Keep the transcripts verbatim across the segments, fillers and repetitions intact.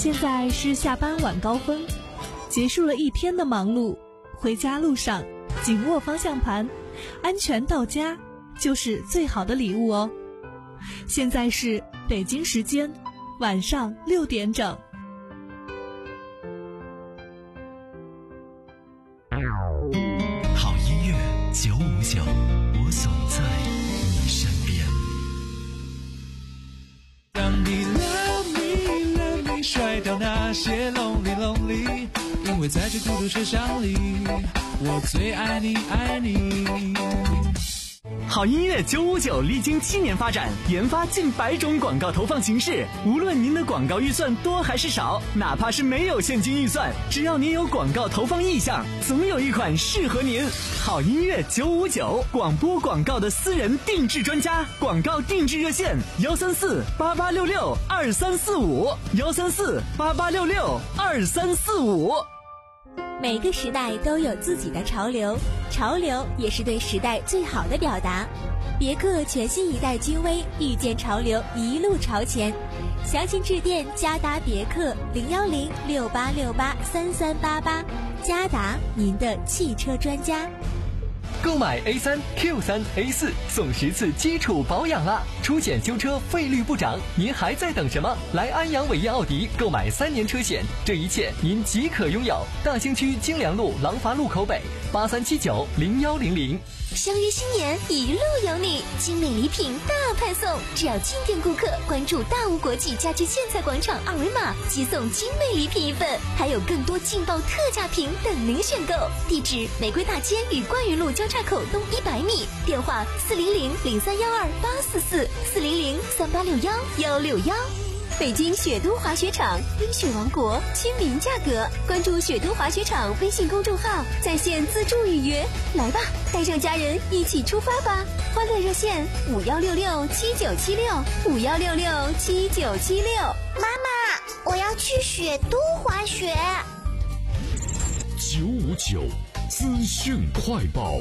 现在是下班晚高峰，结束了一天的忙碌，回家路上紧握方向盘，安全到家就是最好的礼物哦。现在是北京时间晚上六点整。 好音乐九五九，我总在你身边。 当你 love me love me 甩掉那些 lonely lonely， 因为在这孤独车厢里，我最爱你爱你。 好音乐九五九历经七年发展，研发近百种广告投放形式。无论您的广告预算多还是少，哪怕是没有现金预算，只要您有广告投放意向，总有一款适合您。好音乐九五九，广播广告的私人定制专家，广告定制热线幺三四八八六六二三四五幺三四八八六六二三四五。 每个时代都有自己的潮流，潮流也是对时代最好的表达。别克全新一代君威，遇见潮流，一路朝前。详情致电嘉达别克零幺零六八六八三三八八，嘉达，您的汽车专家。 购买 A 三 Q 三 A 四送十次基础保养啦！出险修车费率不涨，您还在等什么？来安阳伟业奥迪购买三年车险，这一切您即可拥有。大兴区京良路廊坊路口北八三七九零幺零零。 相约新年，一路有你，精美礼品大派送，只要进店顾客关注大吴国际家居建材广场二维码，即送精美礼品一份，还有更多劲爆特价品等您选购。地址：玫瑰大街与冠云路交叉口东一百米，电话：四零零零三幺二八四四四零零三八六幺幺六幺。北京雪都滑雪场，冰雪王国，亲民价格。关注雪都滑雪场微信公众号，在线自助预约。来吧，带上家人一起出发吧！欢乐热线五幺六六七九七六五幺六六七九七六。 妈妈，我要去雪都滑雪。 九五九资讯快报。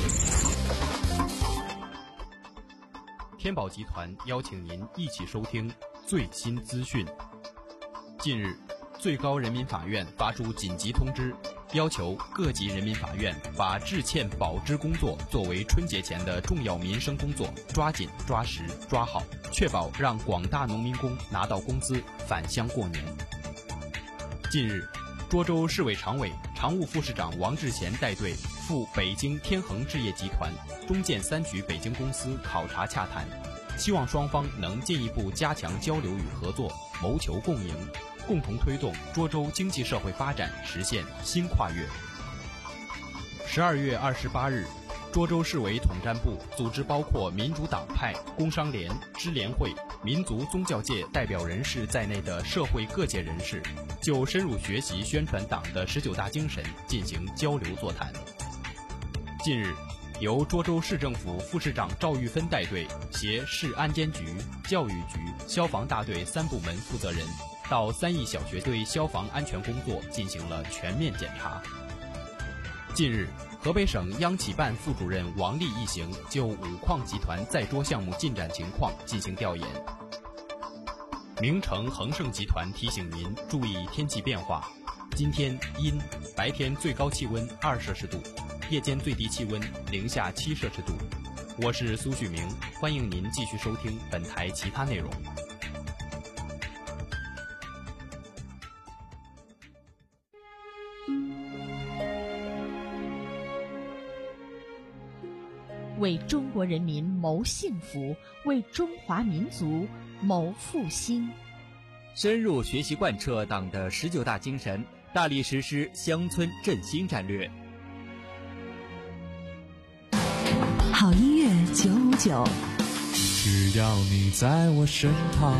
天宝集团邀请您一起收听最新资讯。近日，最高人民法院发出紧急通知，要求各级人民法院把致歉保支工作作为春节前的重要民生工作，抓紧抓实抓好，确保让广大农民工拿到工资，返乡过年。近日，涿州市委常委、常务副市长王志贤带队赴北京天恒置业集团、中建三局北京公司考察洽谈，希望双方能进一步加强交流与合作，谋求共赢，共同推动涿州经济社会发展实现新跨越。十二月二十八日，涿州市委统战部组织包括民主党派、工商联、支联会、民族宗教界代表人士在内的社会各界人士，就深入学习宣传党的十九大精神进行交流座谈。近日，由涿州市政府副市长赵玉芬带队，携市安监局、教育局、消防大队三部门负责人到三义小学对消防安全工作进行了全面检查。近日，河北省央企办副主任王丽一行就五矿集团在涿项目进展情况进行调研。名城恒盛集团提醒您注意天气变化，今天阴，白天最高气温二摄氏度，夜间最低气温零下七摄氏度。我是苏旭明，欢迎您继续收听本台其他内容。 为中国人民谋幸福，为中华民族谋复兴。 深入学习贯彻党的十九大精神，大力实施乡村振兴战略。 好音乐九五九， 只要你在我身旁。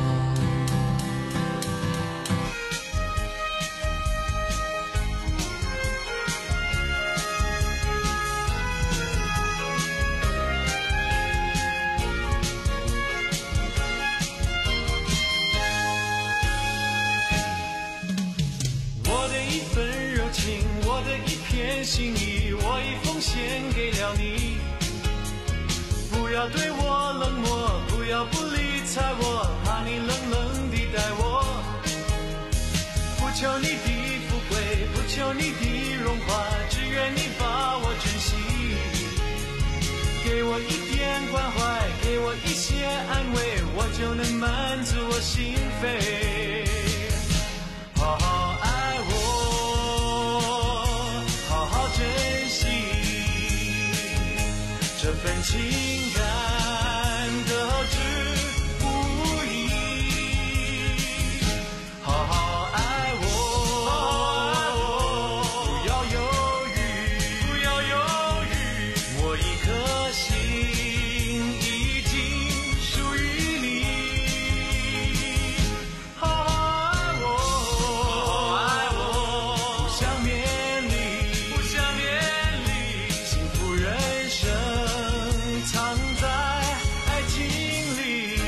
心意我已奉献给了你，不要对我冷漠，不要不理睬我，怕你冷冷地待我。 不求你的富贵，不求你的荣华，只愿你把我珍惜，给我一点关怀，给我一些安慰，我就能满足我心扉。好好爱我，好好珍惜这份情感得之不易。好好爱我，不要犹豫，不要犹豫，我一颗心已经属于你。好好爱我，好好爱我，不想勉励，不想勉励，幸福人生藏在爱情里。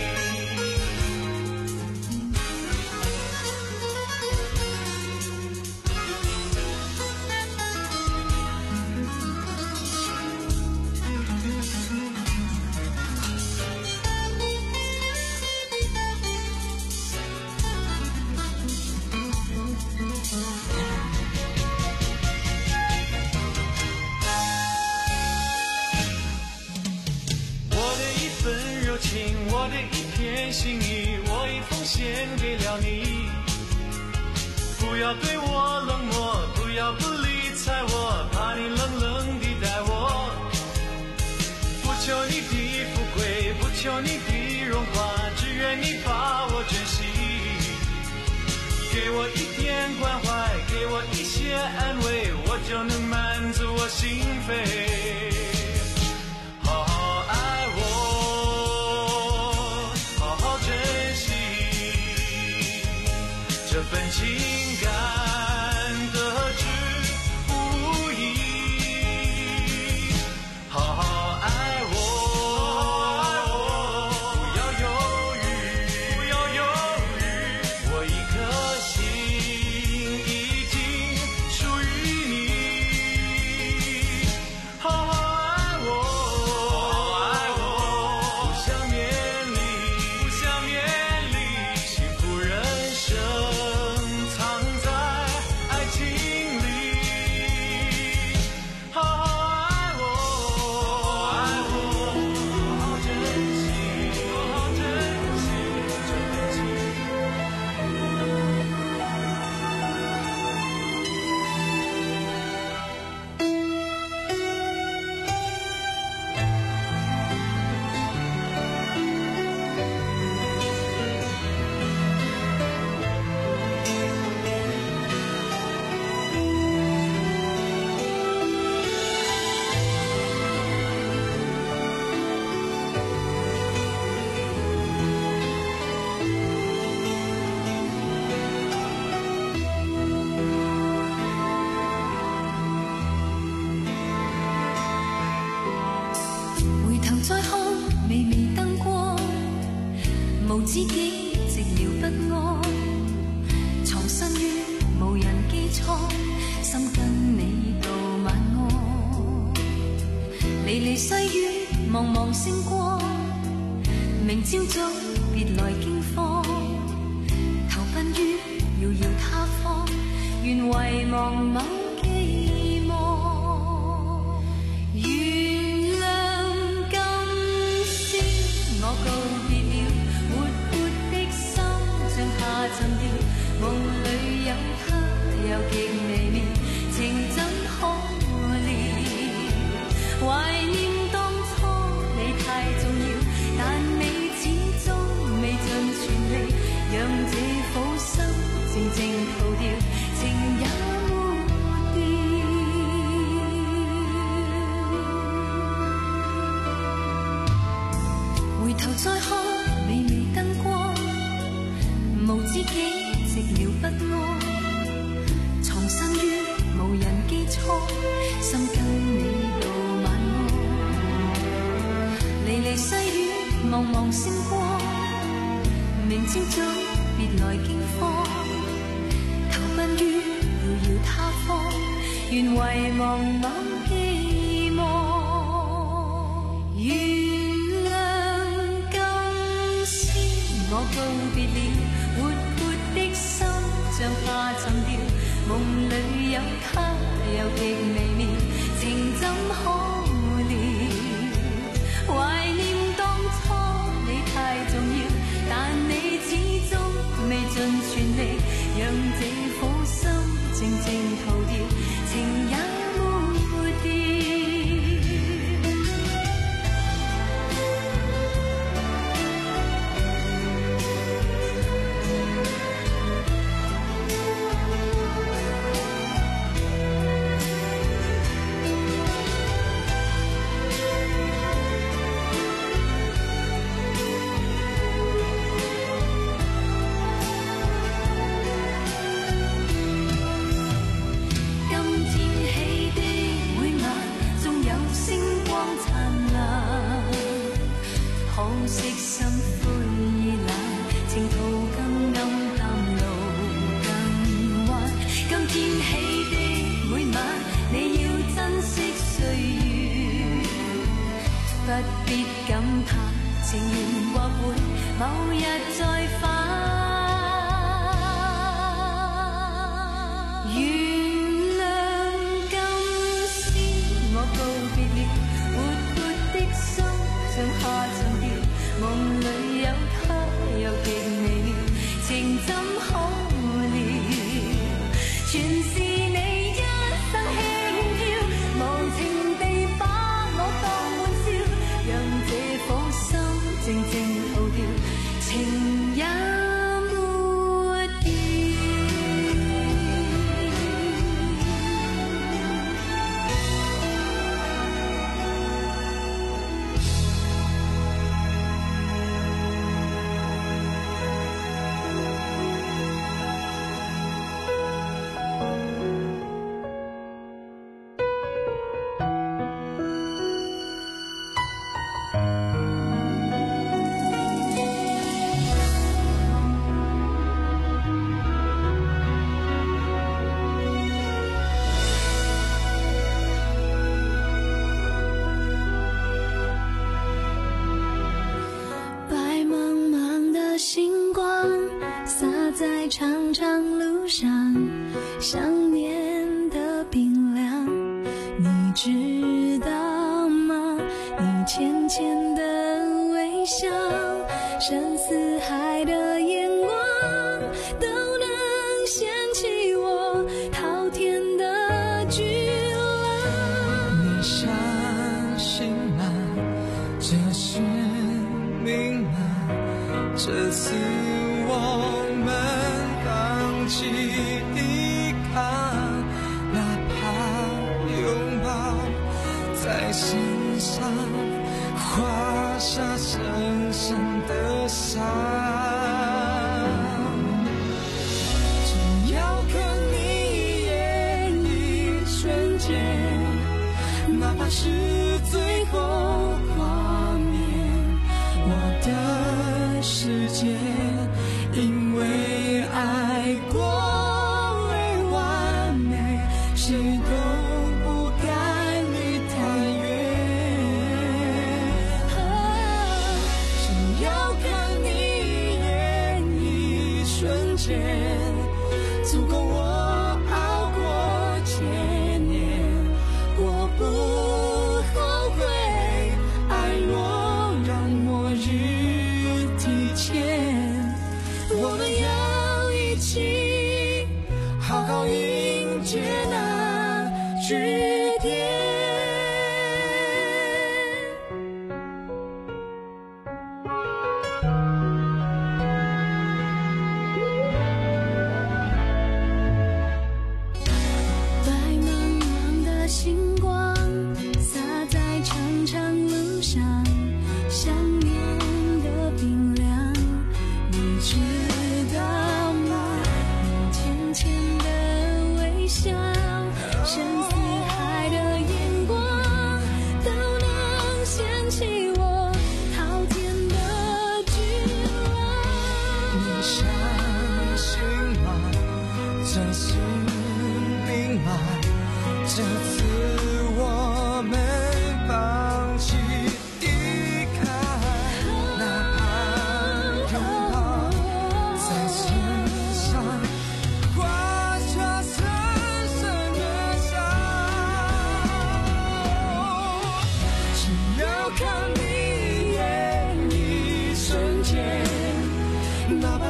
我的一份柔情，我的一片心意，我已奉献给了你。不要对我冷漠，不要不理睬我，怕你冷冷地待我。不求你的富贵，不求你的荣华，只愿你把我珍惜，给我一点关怀，给我一些安慰，我就能满足我心扉。好好爱我，好好珍惜这份情感得之不易。好好爱我，不要犹豫，不要犹豫，我一颗心已经属于你。好好爱我，好好爱我，不想勉励，不想勉励，幸福人生藏在爱情里。好好爱我，好好爱我，好好珍惜，好好珍惜这份情。 回頭再看微微燈光，無知己寂寥不安，藏身於無人機艙，心跟你道晚安。離離細雨，茫茫星光，明朝早別來驚慌，投奔於遙遙他方，願遺忘某寄望。原諒今宵我告別了，活潑的心像下沉掉，夢裏有他又極微妙，情怎可料？懷念當初你太重要，但你始終未盡全力，讓這苦心靜靜逃掉，情也沒掉。回頭再看微微燈光，無知己寂寥不安，藏身於無人機艙，心跟你道晚安。離離細雨，茫茫星光，明朝早別來驚慌，投奔於遙遙他方，願遺忘某寄望。原諒今宵我告別了，活潑的心像下沉有它又極微妙，情怎可料？懷念當初你太重要，但你始終未盡全力，讓這顆心靜靜逃掉，情也沒掉。不必感嘆，情緣或會某日再返。原諒今宵我告別了，活潑的心像下沉掉，夢裏有他又極微妙，情怎可料？全是你一生輕佻，無情地把我當玩笑，讓這顆心靜靜逃掉，情也沒掉。在长长路上，想念的冰凉，你知道吗？你浅浅的微笑，深似海的眼光，都能掀起我滔天的巨浪。 你相信吗？这是命吗？这次我放弃依靠，哪怕拥抱在心上画下深深的伤，只要看你一眼一瞬间，哪怕是最后画面，我的世界因为爱过而完美，谁都不该离太远。只要看你一眼一瞬间，足够我熬过千年。我不后悔，爱若让末日提前，我们要一起好好迎接那句点。白茫茫的星光洒在长长路上，想念的冰凉，你知道吗？你浅浅的微笑，深似海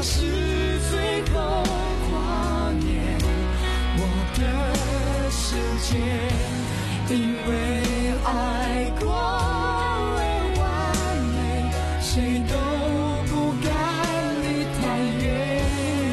怕是最后挂念我的世界，因为爱过而完美，谁都不敢离太远。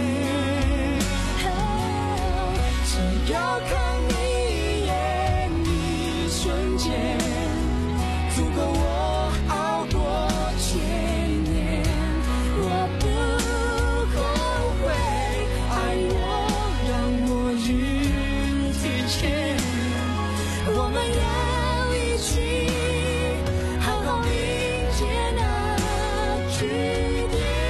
只要看你一眼，一瞬间，足够我熬过千年。我不后悔爱我，让我日提前。我们要一起好好迎接那句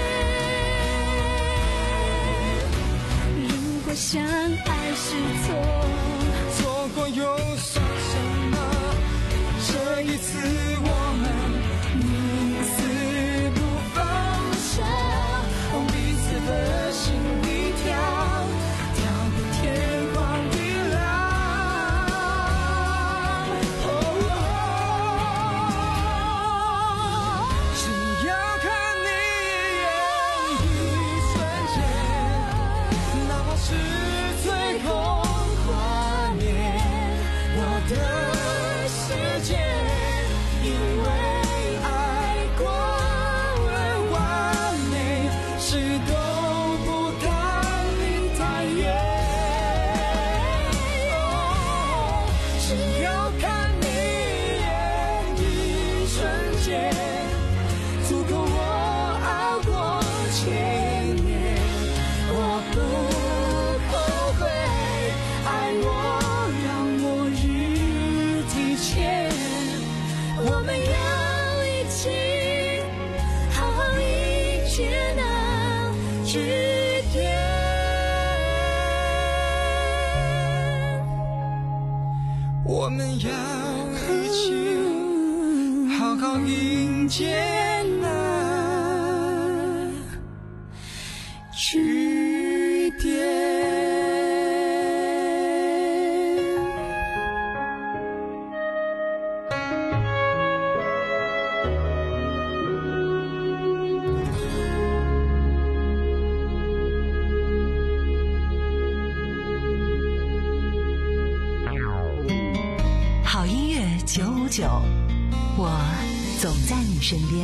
点。如果相爱是错，错过又算什么？这一次我们宁死不放手，往彼此的心里跳，跳个天荒地老。只要看你一眼，一瞬间，哪怕是最后画面，我的世界，因为爱过而完美，谁都不敢离太远。只要看你一眼，一瞬间，足够我熬过千年。我不后悔爱我，让我日提前。我们要一起好好迎接那句点。我们要一起好好迎接那句点。 好音乐九五九，我总在你身边。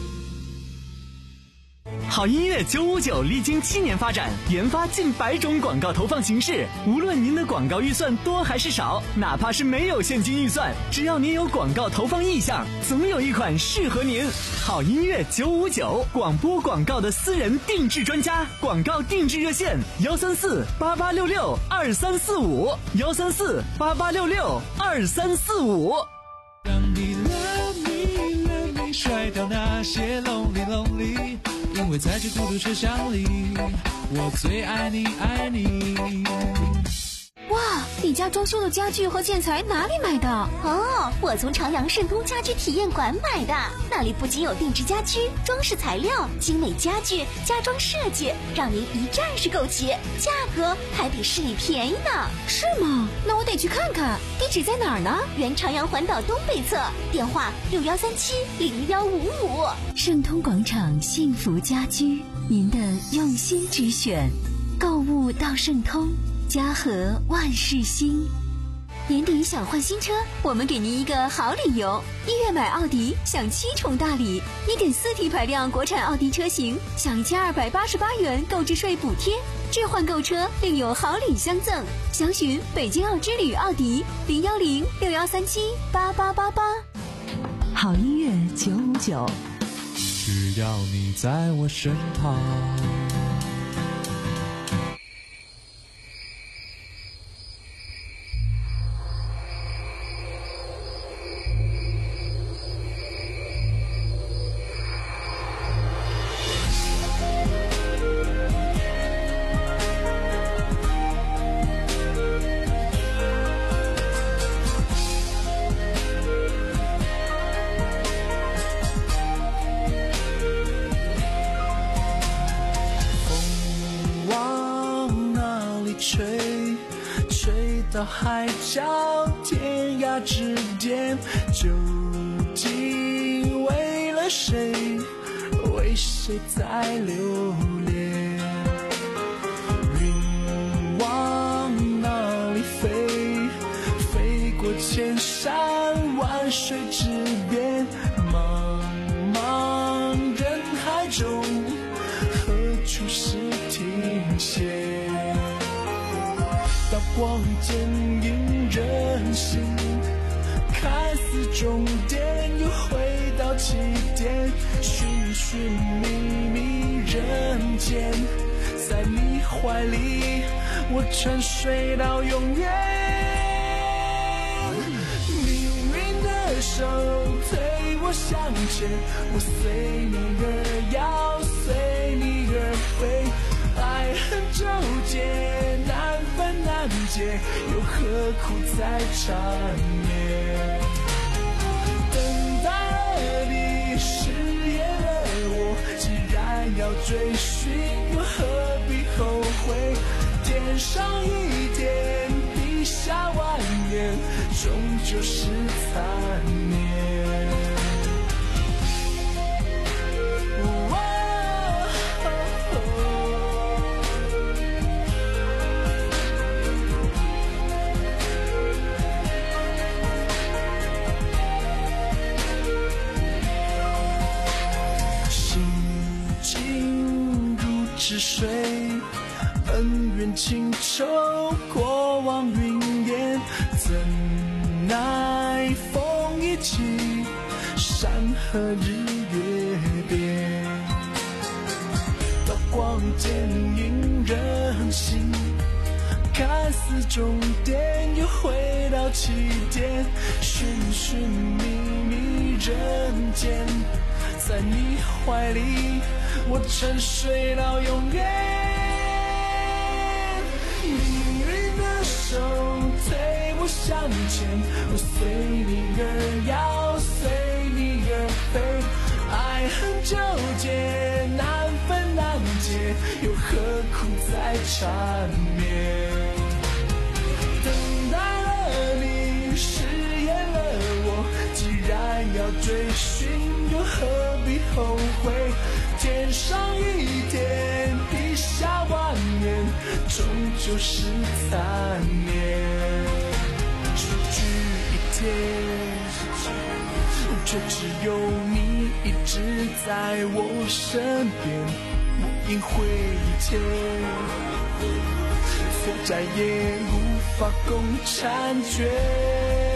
好音乐九五九历经七年发展，研发近百种广告投放形式。无论您的广告预算多还是少，哪怕是没有现金预算，只要您有广告投放意向，总有一款适合您。好音乐九五九，广播广告的私人定制专家，广告定制热线：幺三四八八六六二三四五，幺三四八八六六二三四五。 让你 love me love me， 甩掉那些 lonely lonely， 因为在这孤独车厢里，我最爱你爱你。 哇，你家装修的家具和建材哪里买的？哦，我从朝阳盛通家居体验馆买的，那里不仅有定制家居、装饰材料、精美家具、家装设计，让您一站式购齐，价格还比市里便宜呢。是吗？那我得去看看。地址在哪儿呢？原朝阳环岛东北侧，电话六幺三七零幺五五。 盛通广场幸福家居，您的用心之选。购物到盛通，家和万事兴。 年底想换新车，我们给您一个好理由。一月买奥迪享七重大礼，一点四 T 排量国产奥迪车型享一千二百八十八元购置税补贴，置换购车另有好礼相赠。详询北京奥之旅奥迪零幺零六幺三七八八八八。 好音乐九五九， 只要你在我身旁。吹，吹到海角天涯之间，究竟为了谁，为谁在留恋？ 水之边，茫茫人海中，何处是停歇？刀光剑影人心，看似终点，又回到起点，寻寻觅觅人间，在你怀里，我沉睡到永远。命运的手推我向前，我随你而摇，随你而飞，爱恨纠结，难分难解，又何苦再缠绵？等待了你，誓言了我，既然要追寻，又何必后悔？天上一点，地下万年，终究是残念。是水，恩怨情仇，过往云烟，怎奈风一起，山河日月变。刀光剑影人心，看似终点，又回到起点，寻寻觅觅人间，在你怀里，我沉睡到永远。命运的手推我向前，我随你而摇，随你而飞，爱恨纠结，难分难解，又何苦再缠绵？等待了你，誓言了我，既然要追寻，又何必后悔？天上一点，地下万年，终究是残念。出去一天，却只有你一直在我身边，我应会一切，虽再也无法共婵娟。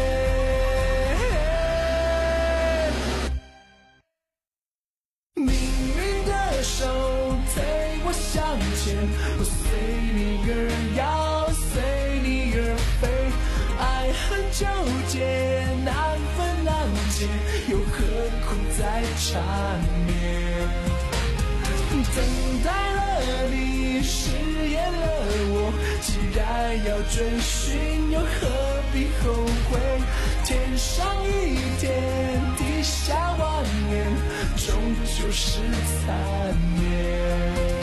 我随你而摇，随你而飞，爱恨纠结，难分难解，又何苦再缠绵？等待了你，誓言了我，既然要追寻，又何必后悔？天上一点，地下万年，终究是残念。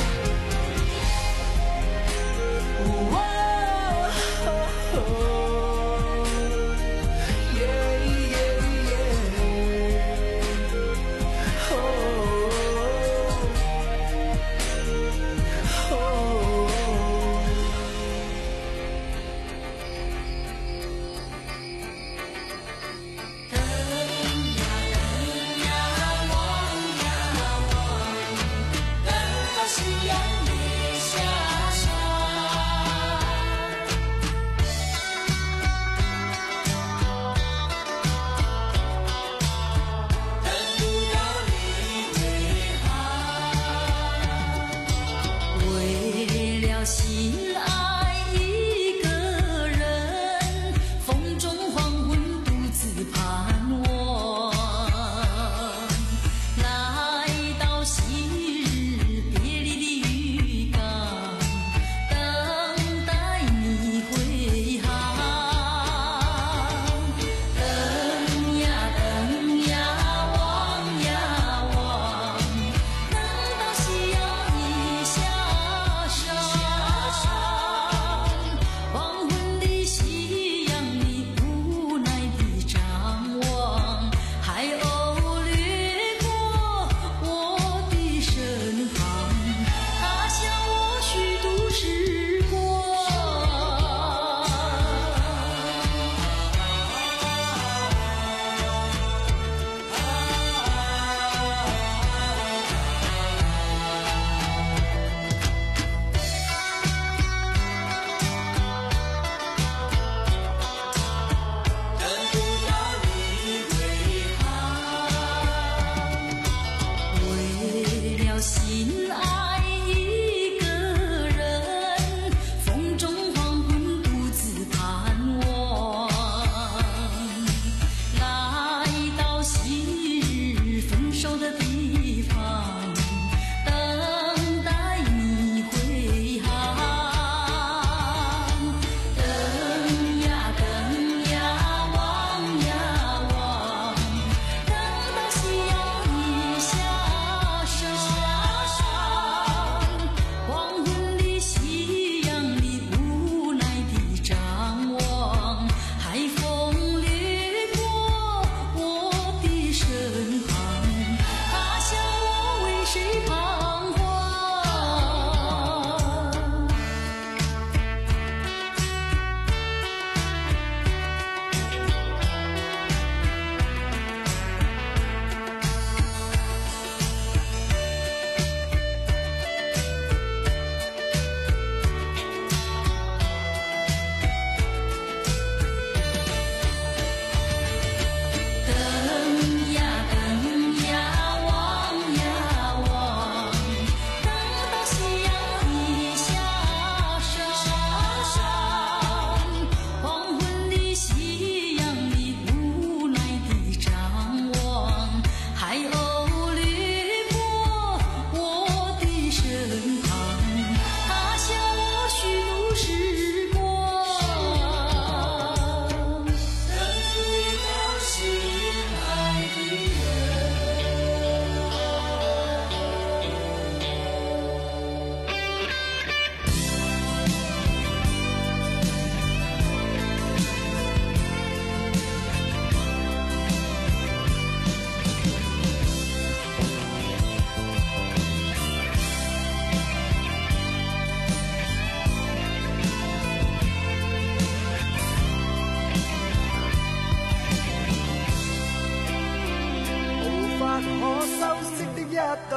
等呀等呀望呀望，等到心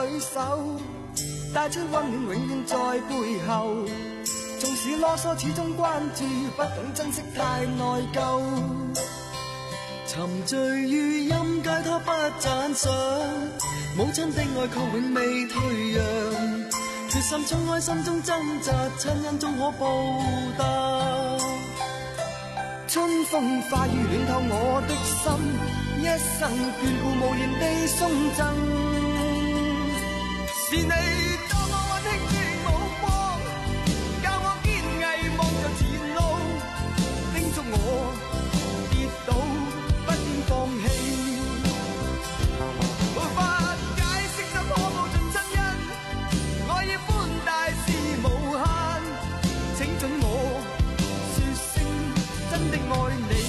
對手，帶出溫暖永遠在背後。縱使囉嗦，始終關注，不懂珍惜太內疚。沉醉於音階，他不讚賞。母親的愛卻永未退讓，決心衝開心中掙扎，親恩終可報答。春風化雨暖透我的心，一生眷顧無言地送贈。是你多麼溫馨的目光，教我堅毅望着前路，叮囑我跌倒不應放棄。無法解釋怎可報盡真恩，愛意寬大是無限，請准我說聲真的愛你。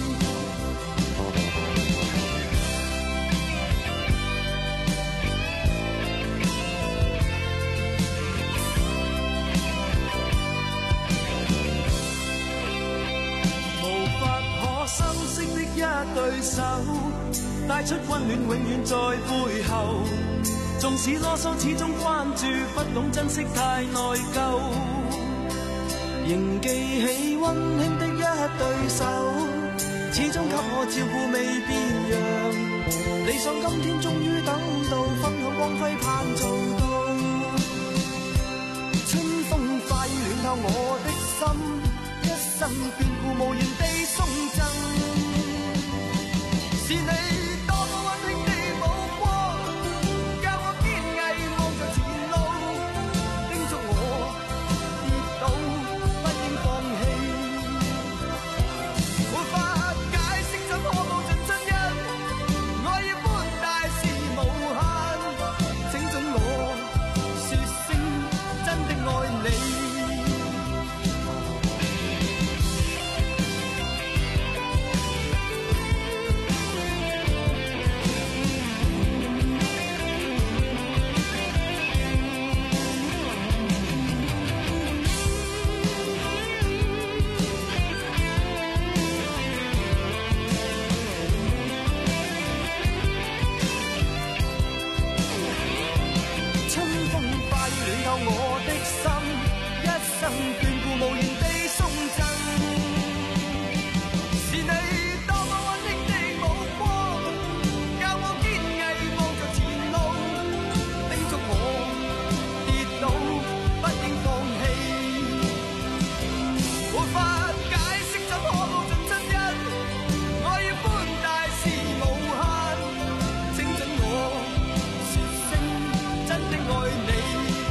修飾的一對手，帶出溫暖永遠在背後。縱使囉嗦，始終關注，不懂珍惜太內疚。仍記起溫馨的一對手，始終給我照顧未變樣。理想今天終於等到，分享光輝盼做到。春風化雨暖透我的心，一生眷顧無言地送贈。是你多麼溫馨的目光，教我堅毅望着前路，叮囑我跌倒不應放棄。無法解釋怎可報盡真恩，愛意寬大是無限，請准我說聲真的愛你。我的心，一生眷顧無言地送贈。是你多麼溫馨的目光，教我堅毅望着前路，叮囑我跌倒不應放棄。無法解釋怎可報盡真恩，愛意寬大是無限，請准我說聲真的愛你。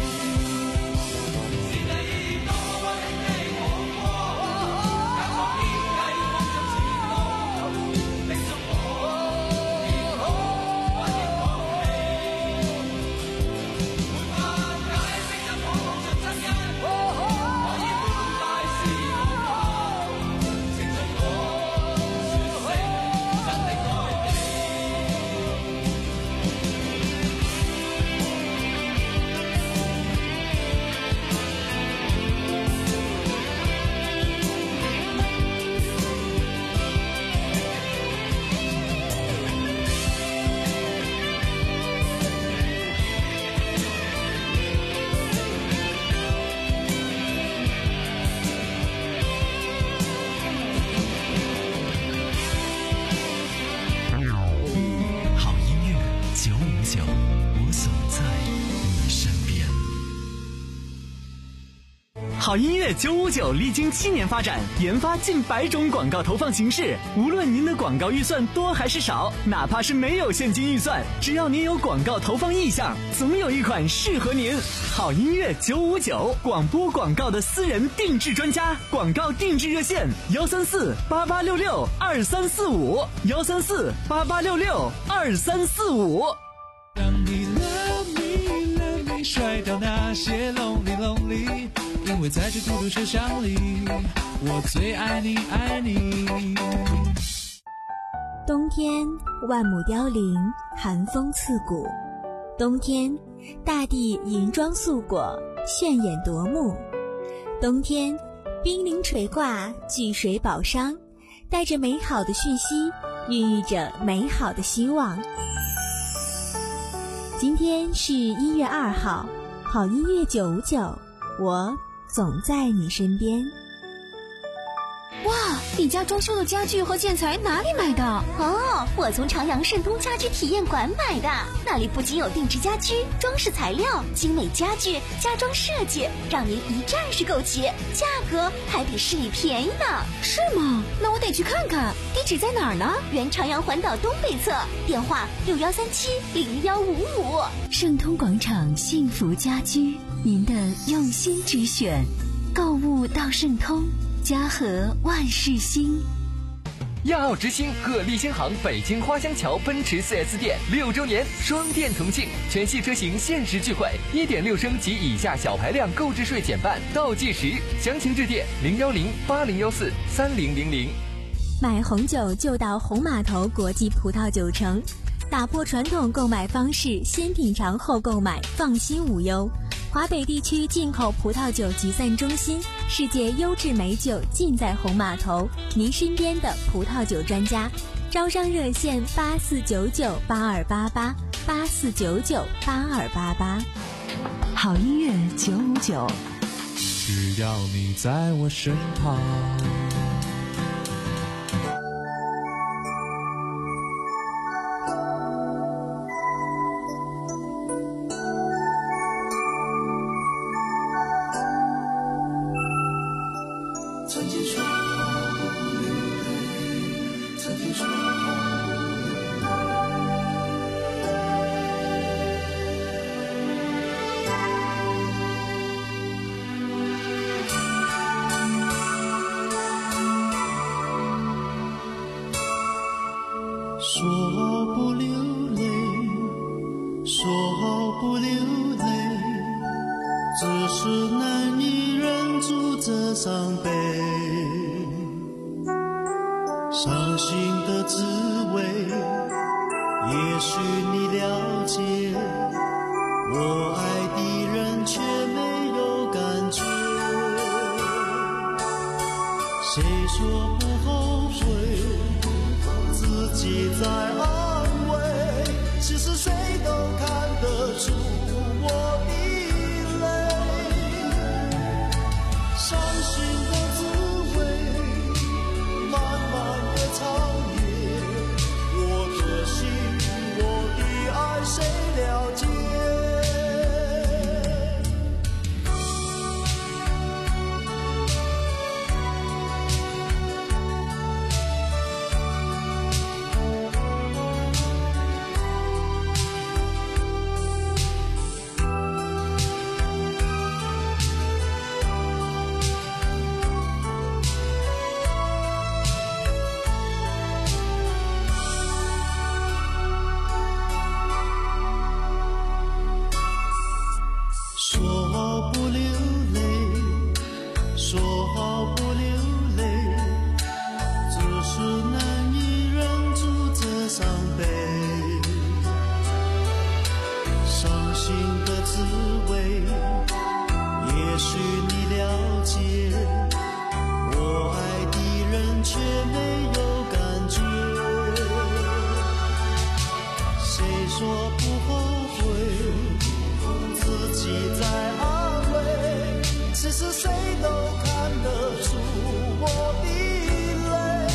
好音乐九五九历经七年发展，研发近百种广告投放形式。无论您的广告预算多还是少，哪怕是没有现金预算，只要您有广告投放意向，总有一款适合您。好音乐九五九，广播广告的私人定制专家，广告定制热线：幺三四八八六六二三四五，幺三四八八六六二三四五。 让你 love me love me 甩掉那些 lonely lonely。因为在这孤独车厢里，我最爱你爱你。 冬天万亩凋零，寒风刺骨。冬天大地银装素裹，炫眼夺目。冬天冰凌垂挂，聚水宝商，带着美好的讯息，孕育着美好的希望。 今天是一月二号，好音乐九五九，我总在你身边。 哇，你家装修的家具和建材哪里买的？哦，我从长阳盛通家居体验馆买的。那里不仅有定制家居、装饰材料、精美家具、家装设计，让您一站式购齐，价格还比市里便宜呢。是吗？那我得去看看。地址在哪儿呢？原长阳环岛东北侧，电话六幺三七零幺五五。 盛通广场幸福家居，您的用心之选。购物到盛通，家和万事兴。 亚奥之星鹤立新航北京花乡桥奔驰 四 S 店六周年双店同庆，全系车型限时钜惠， 一点六 升及以下小排量购置税减半，倒计时，详情致电零幺零八零幺四三零零零。 买红酒就到红码头国际葡萄酒城，打破传统购买方式，先品尝后购买，放心无忧。华北地区进口葡萄酒集散中心，世界优质美酒尽在红码头，您身边的葡萄酒专家。招商热线八四九九八二八八八四九九八二八八。 好音乐九五九， 只要你在我身旁。 说不流泪，说不流泪，只是难以忍住这伤悲。伤心的滋味，也许你了解，我爱的人却没有感觉。谁说不后悔？自己在安慰，其实谁都看得出我的泪。伤心的滋味，慢慢的长夜，我的心，我的爱，谁了解？说不流泪，说不流泪，只是难以忍住这伤悲。伤心的滋味，也许你了解，我爱的人却没有感觉。谁说不后悔？自己在安慰，其实谁都看得出我的泪。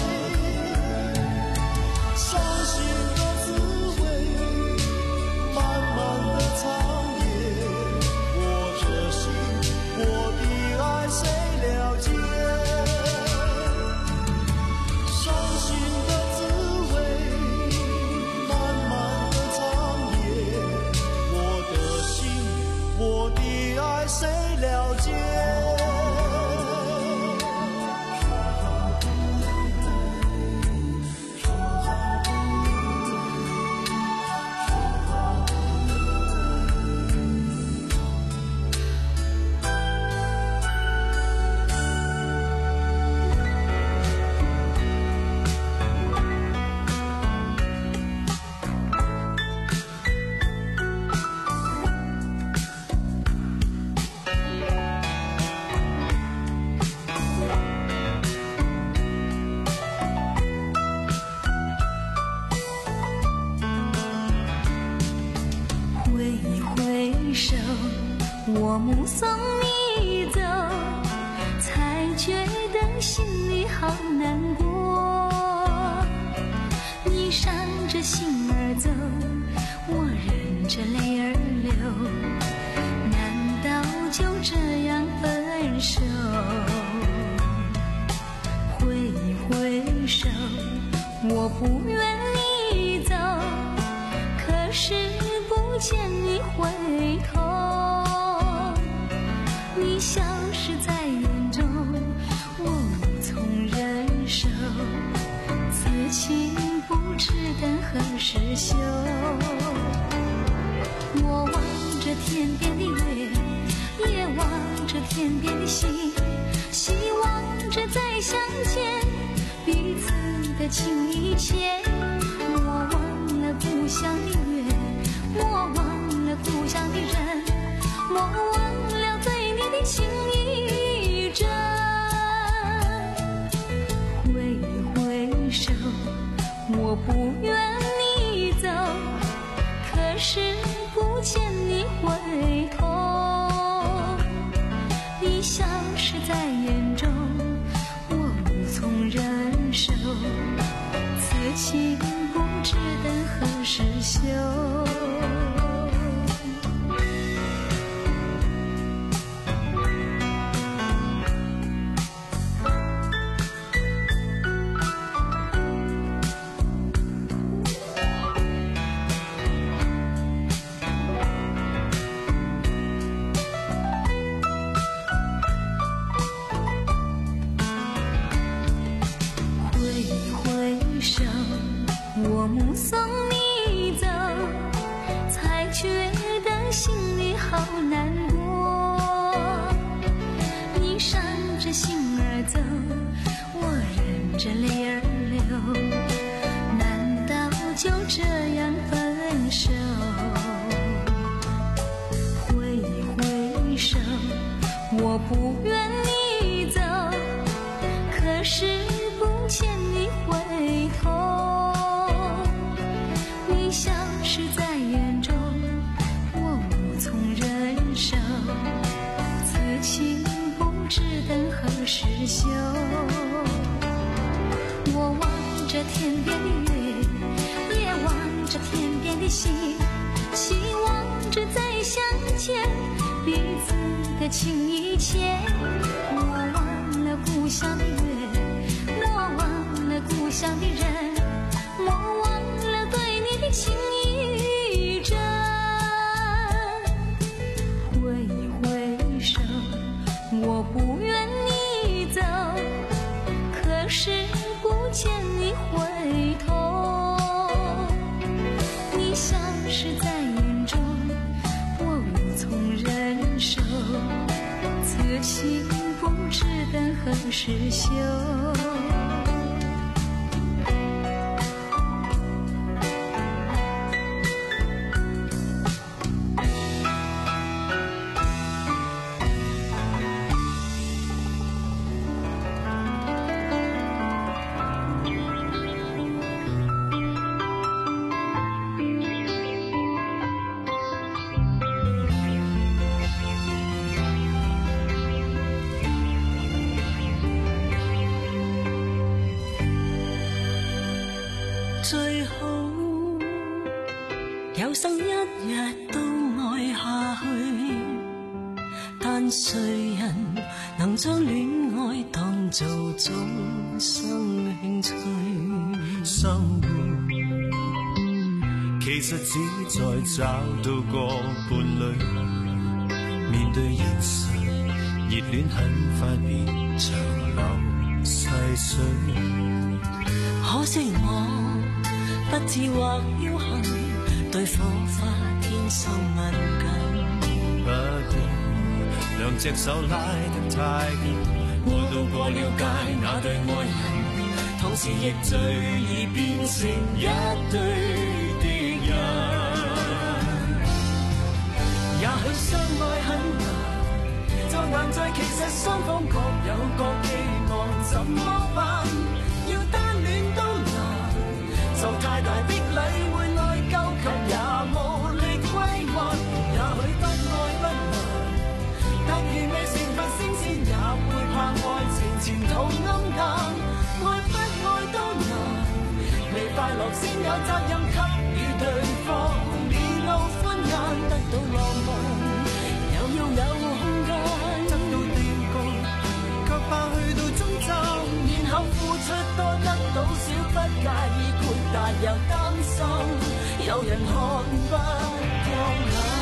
伤心的滋味，慢慢的长夜，我的心，我的爱，谁了解？伤心的滋味，慢慢的长夜，我的心，我的爱，谁了解？ 我目送你走，才觉得心里好难过。你伤着心儿走，我忍着泪儿流，难道就这样分手？挥一挥手，我不愿你走，可是不见你回头。你消失在眼中，我无从忍受，此情不知等何时休。我望着天边的月，也望着天边的星，希望着再相见，彼此的情谊牵。我忘了故乡的月，莫忘了故乡的人，莫忘了对你的情谊真。挥一挥手，我不愿你走，可是不见你回头。你消失在眼中，我无从忍受，此情不知等何时休。我目送你走，才觉得心里好难过。你伤着心儿走，我忍着泪儿流，难道就这样分手？挥一挥手，我不愿你走，可是不见你回头。消失在眼中，我无从忍受，此情不知等何时休。我望着天边的月，也望着天边的星，希望着再相见，彼此的情谊牵。我忘了故乡的月，莫忘了故乡的人，莫忘了对你的情谊真。挥一挥手，我不愿你走，可是不见你回头。你消失在眼中，我无从忍受，此情不知等何时休。 最好有生一日都愛下去，但誰人能將戀愛當做終生興趣？ 生活其實只在找到個伴侶，面對現實，熱戀很快變長流細水。 可惜我不智或僥倖，對火花天生敏感。 不過兩隻手拉得太緊，我渡過了界那對愛人，同時亦最易變成一對敵人。也許相愛很難，就難在其實雙方各有各希望，怎麼辦？要單戀都難，就太大的禮會內疚，卻也無力歸還。也許不愛有責任給予對方，面露歡顏，得到浪漫，又要有空間，得到定局，卻怕去到終站，然後付出多得到少，不介意豁達又擔心，有人看不過眼。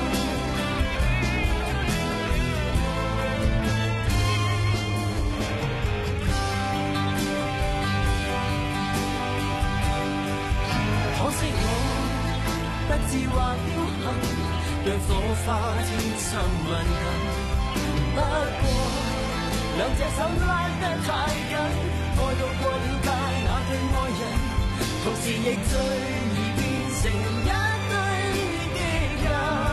可惜我不智或僥倖，讓火花天生吻近。不過兩隻手拉得太緊，愛到過了界那對愛人，同時亦最易變成一對的人。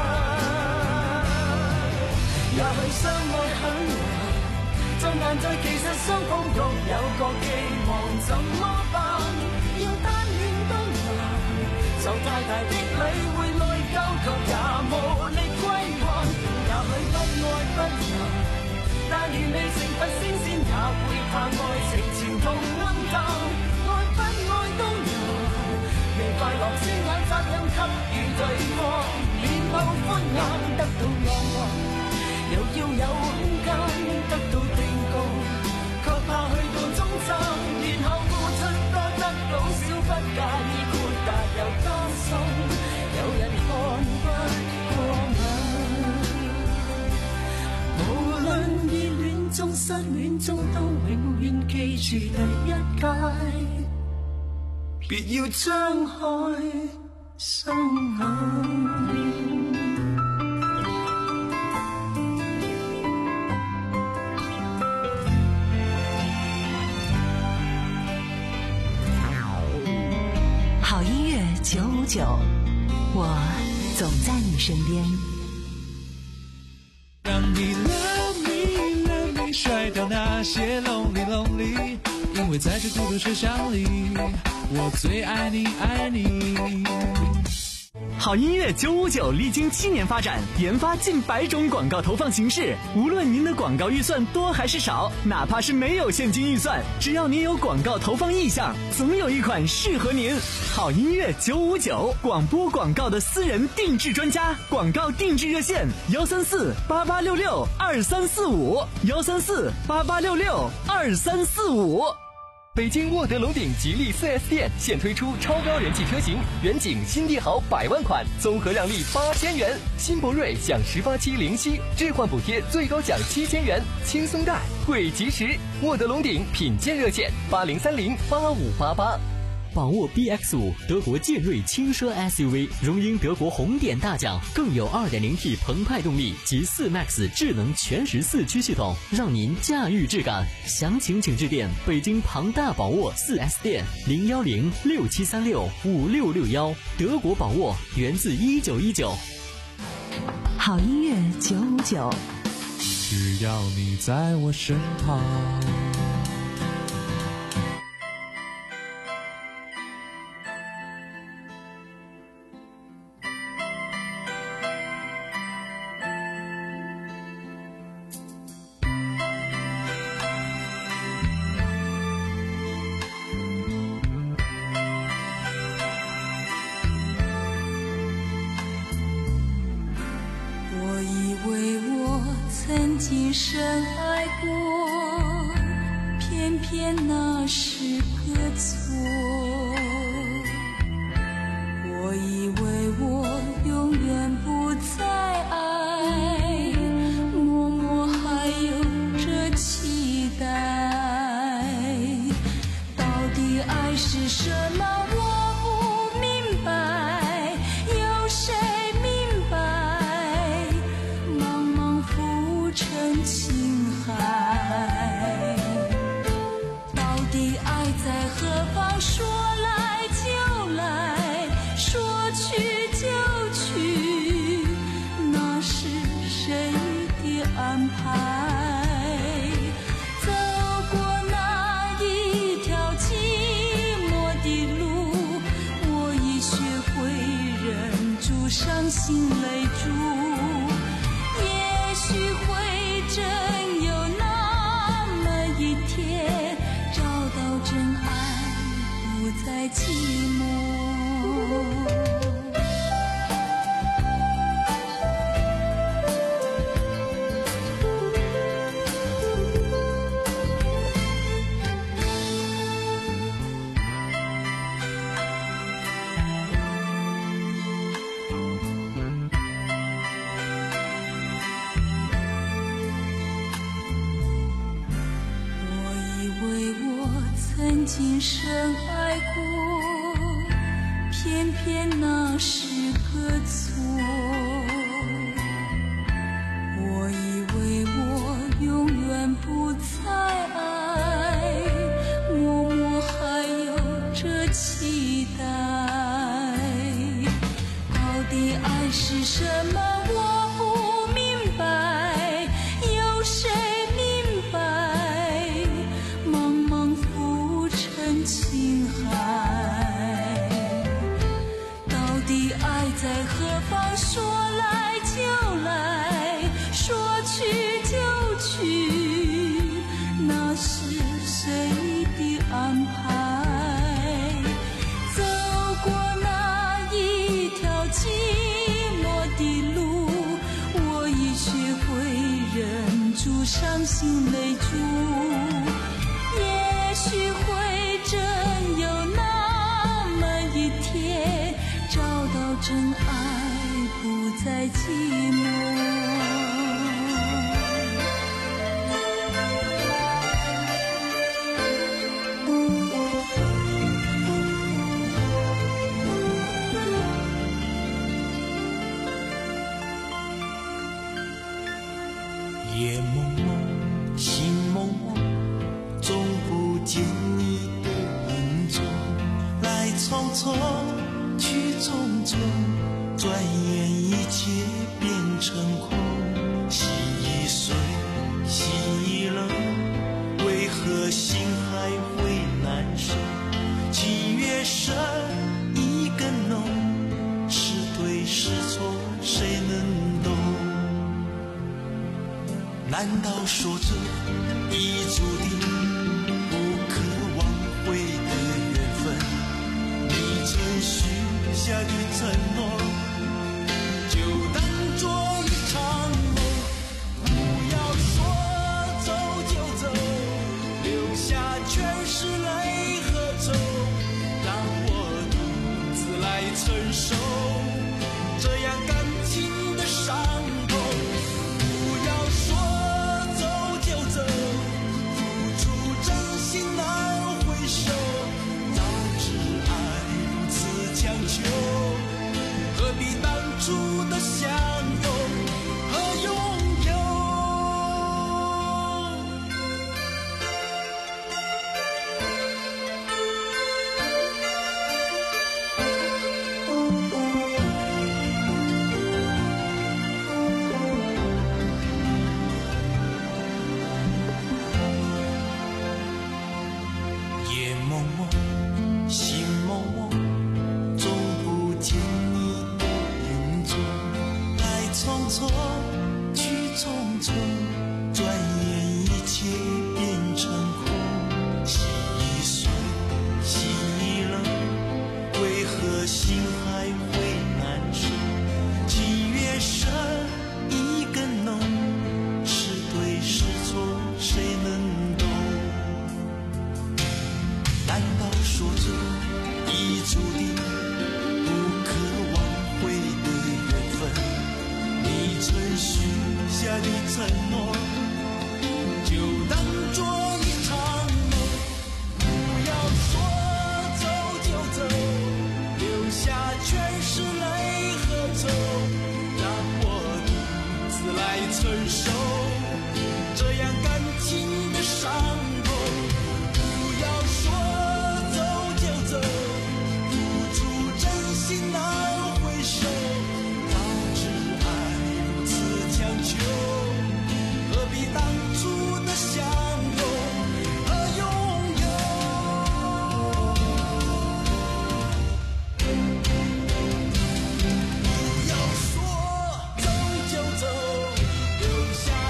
也許相愛很難，就難在其實雙方各有各寄望，怎麼辦？要單戀都難，受太大的禮會內疚，卻也無力歸還。也許不愛不難，但如未成佛先先也會怕愛情前途暗淡。愛不愛都難，未快樂先眼責任給予對方，面露歡顏，得到浪漫，又要有空間，得到定局，卻怕去到終站，然後付出多得到少，不介意豁達又擔心，有人看不過眼。無論熱戀中失戀中，都永遠記住第一屆，別要張開雙眼。 好音乐九五九，我总在你身边。 让你 love me love me 甩掉那些 lonely lonely， 因为在这孤独车厢里，我最爱你爱你。 好音乐九五九历经七年发展，研发近百种广告投放形式。无论您的广告预算多还是少，哪怕是没有现金预算，只要您有广告投放意向，总有一款适合您。好音乐九五九，广播广告的私人定制专家，广告定制热线：幺三四八八六六二三四五，幺三四八八六六二三四五。 北京沃德龙鼎吉利 四 S 店现推出超高人气车型，远景新帝豪百万款，综合让利八千元；新博瑞享十八期零息置换补贴，最高享七千元，轻松贷，贵及时。沃德龙鼎品鉴热线：八零三零八五八八。 宝沃 B X 五 德国剑锐轻奢 S U V 荣膺德国红点大奖，更有 二点零 T 澎湃动力及四 Max 智能全时四驱系统，让您驾驭质感。详情请致电北京庞大宝沃 四 S 店零幺零六七三六五六六幺。德国宝沃源自一九一九。 好音乐九五九， 只要你在我身旁。 曾经深爱过，偏偏那是个错。我以为我永远不再爱，默默还有着期待。到底爱是什么？我不明白，有谁明白？茫茫浮沉情海，到底爱在何方？说来就来，说去就去，那是谁的安排？走过那一条寂寞的路，我已学会忍住伤心泪珠。也许会真有那么一天，找到真爱，不再寂寞。 曾经深爱过，偏偏那是个错。我以为我永远不再爱，默默还有着期待。到底爱是什么？我不明白，有谁明白？茫茫浮沉情海，到底爱在何方？说来就来，说去就去，那是谁的安排？走过那一条寂寞的路，我已学会忍住伤心泪珠。也许会真有那么一天，找到真爱，不再寂寞。 夜蒙蒙，心蒙蒙，总不见你的影踪。来匆匆，去匆匆，转眼一切变成空。心已碎，心已冷，为何心还会难受？情越深，意更浓，是对是错，谁能懂？难道说这已注定不可挽回的缘分？你曾许下的承诺，就当作一场梦。不要说走就走，留下全是泪和愁，让我独自来承受这样感情的伤痛。不要说何必当初的相拥和拥有？夜蒙蒙，心蒙蒙，匆匆，去匆匆，转眼一切变成空。心已碎，心已冷，为何心还会难受？情越深，意更浓，是对是错，谁能懂？难道说这已注定不可挽回的缘分？你曾许下的承诺，就当作一场梦。不要说走就走，留下全是泪和愁，让我独自来承受这样感情的伤痛。不要说走就走，付出真心难回首。何必当初的相拥和拥有？不要说走就走，留下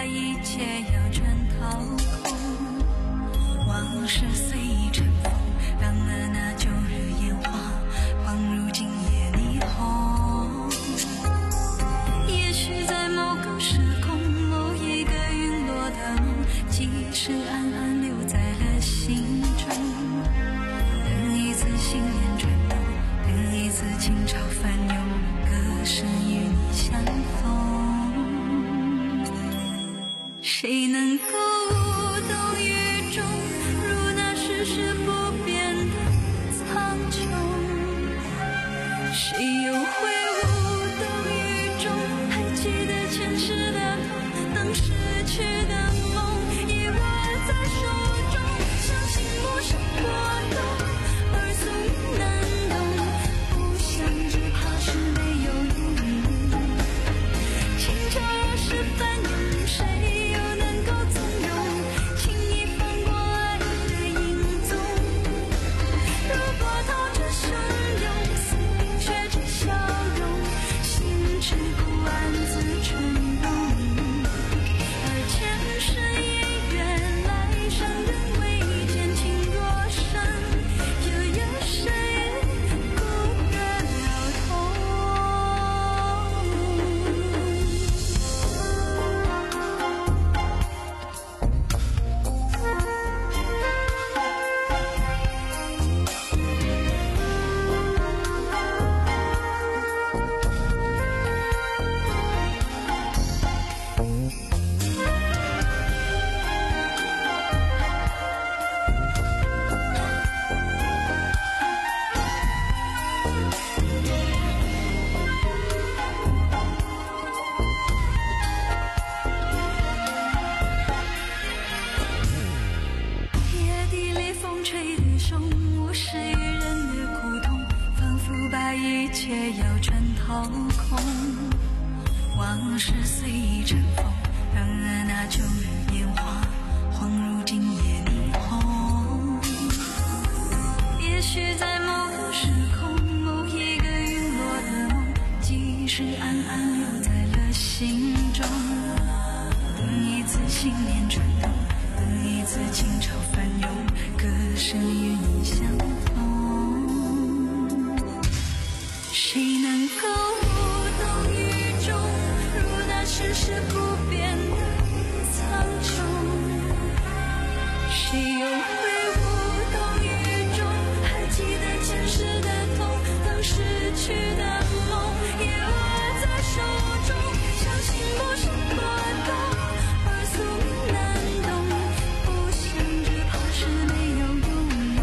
把一切要全掏空。往事随意尘封，让了那旧日烟花恍如今夜霓虹。也许在某个时空，某一个陨落的梦，即使暗暗留在了心中。等一次信念转动，等一次情潮翻涌，歌声与你相逢。谁能够无动于衷，如那世事不变的苍穹？谁又会无动于衷，还记得前世的痛，等失去的梦已握在手中，相信陌生波动，而宿命难懂，不想只怕是没有用。情潮若是翻涌，谁又能够从容轻易放过爱的影踪？如波涛着汹涌，似冰雪着笑容，心之不安自沉浓。而前世姻缘，来生仍未见，情若深，又有谁顾得了头？夜地里风吹雨送，物是愚人的苦痛，仿佛把一切要全掏空。往事随意尘封，让了那旧日烟花恍如今夜霓虹。也许在某个时空，某一个陨落的梦，即使暗暗留在了心中。等一次信念转动，等一次情潮翻涌，歌声与你相逢。谁能够无动于衷，如那世事不变的苍穹？谁又会无动于衷，还记得前世的痛，当失去的梦也握在手中，相信陌生波动，而宿命难懂，不想只怕是没有用。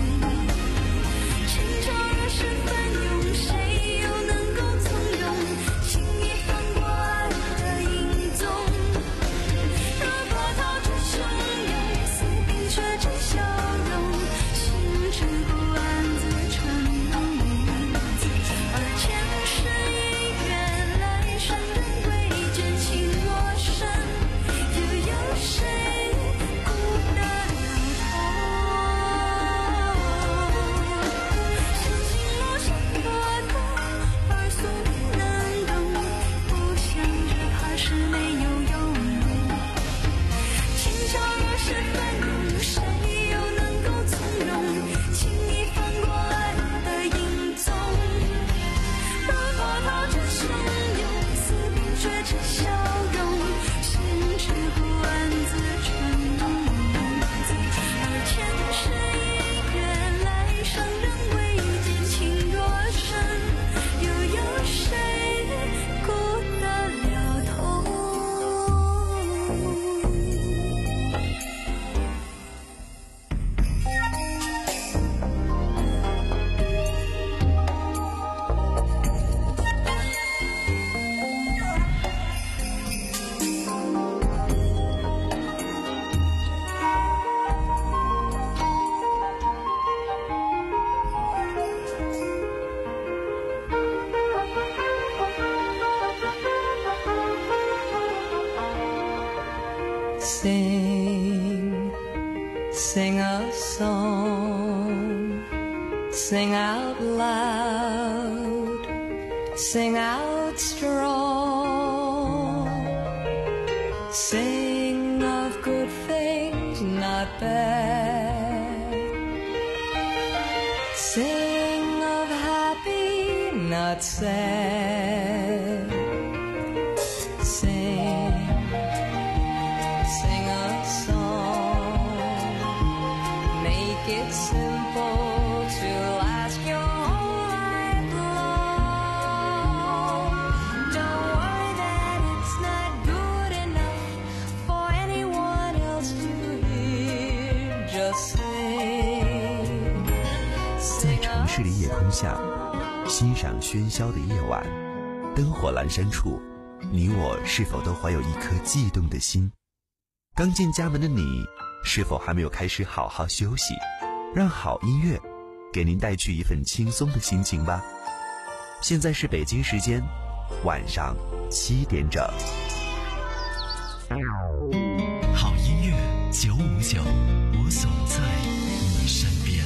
情潮若是翻涌，谁又能够从容轻易放过爱的影踪？若波涛着汹涌，似冰雪着笑容，心之不安自沉浓。而前世姻缘，来生仍未见，情若深，又有谁顾得了头？相信陌生波动，而宿命难懂，不想只怕是没有用。情潮若是翻涌，谁又能够从容轻易放过爱的影踪？若波涛着汹涌，似冰雪着笑容，心之不安自沉浓。而前世姻缘，来生仍未见，情若深，又有谁顾得了头？ Sing, sing a song, sing out loud, sing out strong, sing bed. Sing of happy, not sad. Sing, sing a song. Make it simple to last your whole life long. Don't worry that it's not good enough for anyone else to hear. Just sing. 在城市里夜空下，欣赏喧嚣的夜晚，灯火阑珊处，你我是否都怀有一颗悸动的心？刚进家门的你，是否还没有开始好好休息？让好音乐给您带去一份轻松的心情吧。现在是北京时间晚上七点整。 好音乐九五九，我总在你身边。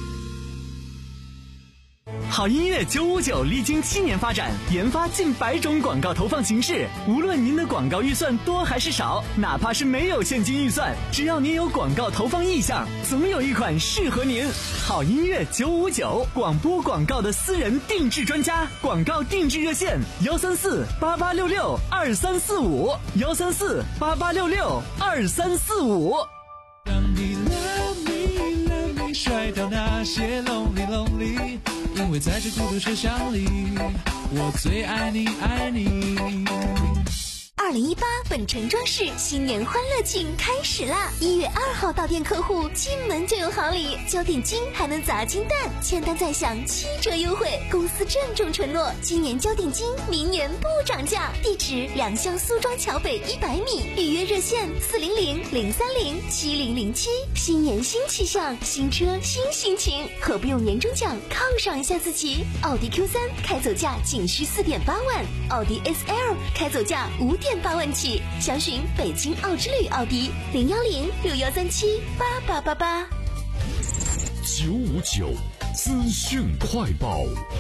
好音乐九五九历经七年发展，研发近百种广告投放形式。无论您的广告预算多还是少，哪怕是没有现金预算，只要您有广告投放意向，总有一款适合您。好音乐九五九，广播广告的私人定制专家，广告定制热线：幺三四八八六六二三四五，幺三四八八六六二三四五。 让你 love me love me 甩掉那些 lonely lonely， 因为在这孤独车厢里，我最爱你爱你。 二零一八本城装饰新年欢乐季开始啦！一月二号到店客户进门就有好礼，交定金还能砸金蛋，签单再享七折优惠。公司郑重承诺，今年交定金，明年不涨价。地址：两巷苏庄桥北一百米，预约热线：四零零零三零七零零七。新年新气象，新车新心情，何不用年终奖犒赏一下自己？奥迪 Q 三开走价仅需四点八万，奥迪 S L 开走价五点八万起，详询北京奥之旅奥迪零幺零六幺三七八八八八。 九五九资讯快报。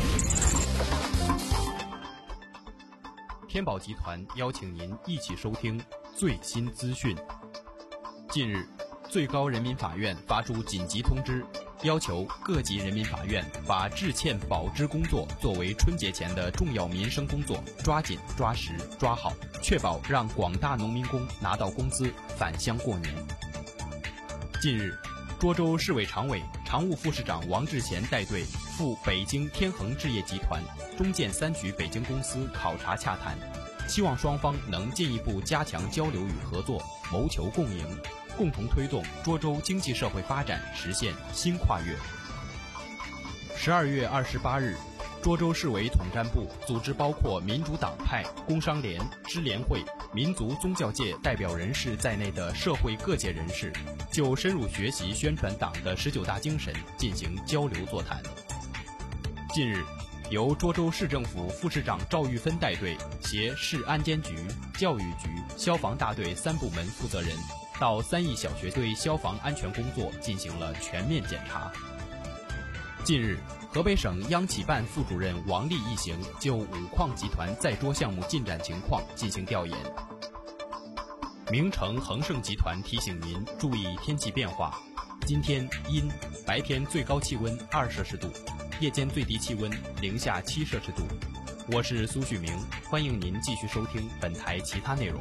天宝集团邀请您一起收听最新资讯。近日，最高人民法院发出紧急通知，要求各级人民法院把致歉保支工作作为春节前的重要民生工作，抓紧抓实抓好，确保让广大农民工拿到工资返乡过年。近日，涿州市委常委、常务副市长王志贤带队赴北京天恒置业集团、中建三局北京公司考察洽谈，希望双方能进一步加强交流与合作，谋求共赢，共同推动涿州经济社会发展实现新跨越。十二月二十八日，涿州市委统战部组织包括民主党派、工商联、支联会、民族宗教界代表人士在内的社会各界人士，就深入学习宣传党的十九大精神进行交流座谈。近日，由涿州市政府副市长赵玉芬带队，携市安监局、教育局、消防大队三部门负责人，到三义小学对消防安全工作进行了全面检查。近日，河北省央企办副主任王丽一行就五矿集团在涿项目进展情况进行调研。名城恒盛集团提醒您注意天气变化，今天阴，白天最高气温二摄氏度，夜间最低气温零下七摄氏度。我是苏旭明，欢迎您继续收听本台其他内容。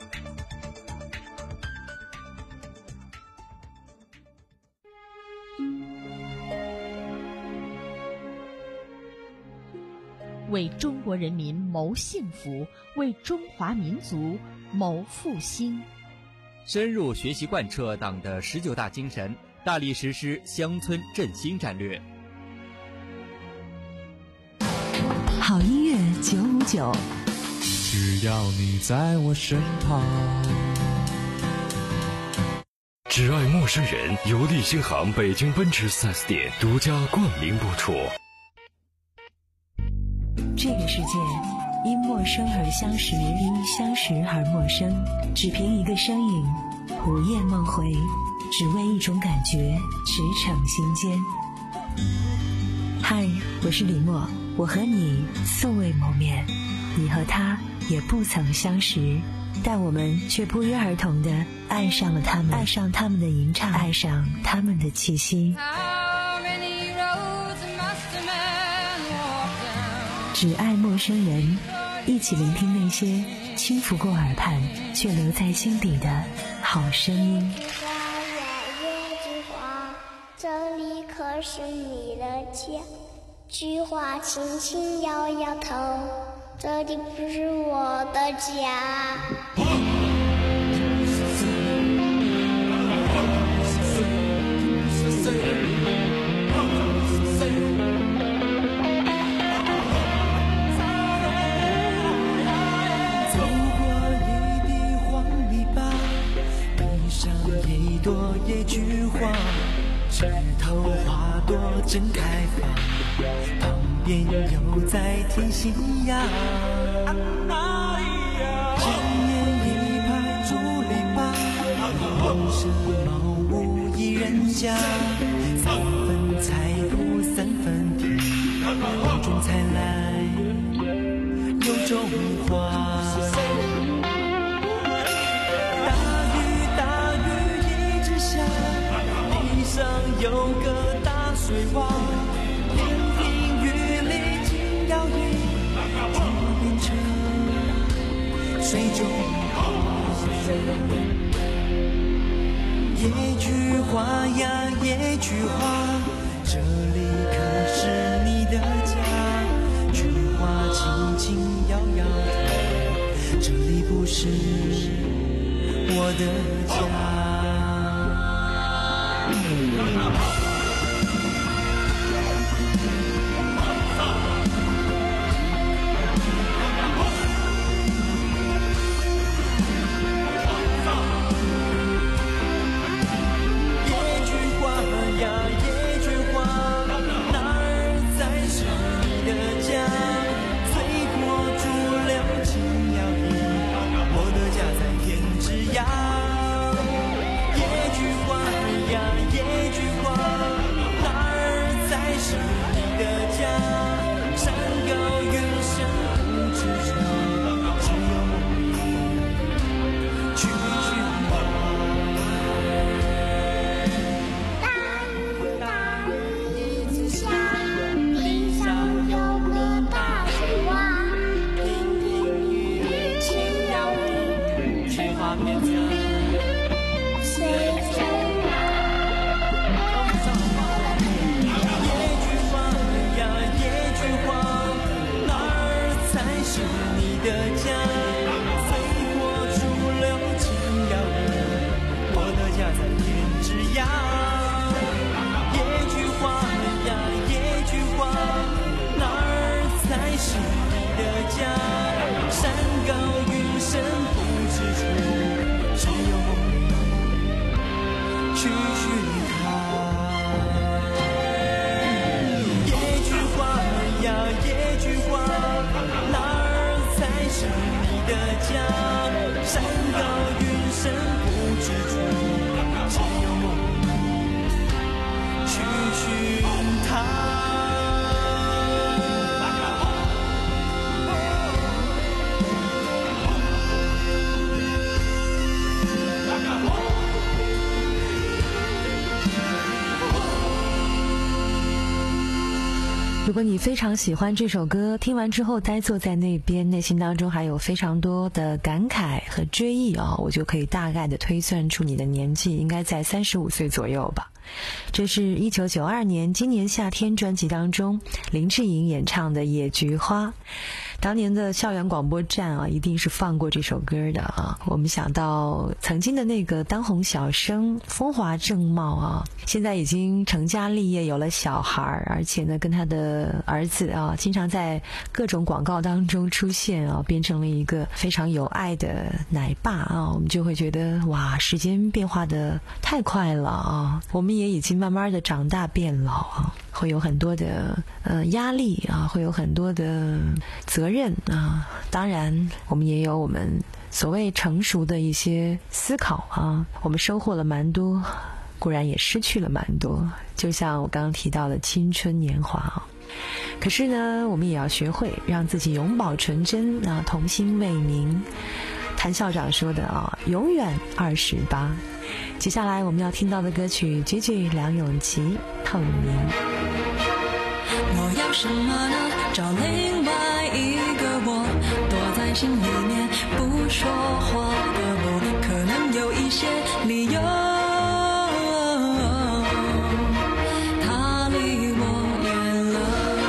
为中国人民谋幸福，为中华民族谋复兴。 深入学习贯彻党的十九大精神，大力实施乡村振兴战略。 好音乐九五九， 只要你在我身旁。 只爱陌生人由利星行北京奔驰 四 S 店独家冠名播出。 这个世界因陌生而相识，因相识而陌生，只凭一个声音，午夜梦回，只为一种感觉，驰骋心间。嗨，我是李默，我和你素未谋面，你和他也不曾相识， 但我们却不约而同地爱上了他们，爱上他们的吟唱，爱上他们的气息。只爱陌生人，一起聆听那些轻拂过耳畔却留在心底的好声音。 这里可是你的家，菊花轻轻摇摇头，这里不是我的家。 走过一地黄泥巴，地上一朵野菊花，枝头花朵正开放，旁边又在添新芽。前面一排竹篱笆，后是茅屋一人家，三分菜土三分田，有种菜来有种花。上有个大水洼，连听雨里轻摇曳，就变成水中花。野菊花呀野菊花，这里可是你的家。菊花轻轻摇摇头，这里不是我的家。 如果你非常喜欢这首歌，听完之后呆坐在那边，内心当中还有非常多的感慨和追忆啊、哦，我就可以大概的推算出你的年纪应该在三十五岁左右吧。这是一九九二年今年夏天专辑当中林志颖演唱的《野菊花》。当年的校园广播站啊，一定是放过这首歌的啊。我们想到曾经的那个当红小生，风华正茂啊，现在已经成家立业，有了小孩，而且呢，跟他的儿子啊，经常在各种广告当中出现啊，变成了一个非常有爱的奶爸啊。我们就会觉得哇，时间变化的太快了啊，我们也已经慢慢的长大变老啊。会有很多的呃压力啊，会有很多的责任啊，当然我们也有我们所谓成熟的一些思考啊，我们收获了蛮多，固然也失去了蛮多，就像我刚刚提到的青春年华啊。可是呢，我们也要学会让自己永葆纯真啊，童心未泯。 谭校长说的啊，永远二十八。接下来我们要听到的歌曲，句句梁咏琪《透明》。 我要什么呢？找另外一个我，躲在心里面不说话的我，可能有一些理由。他离我远了，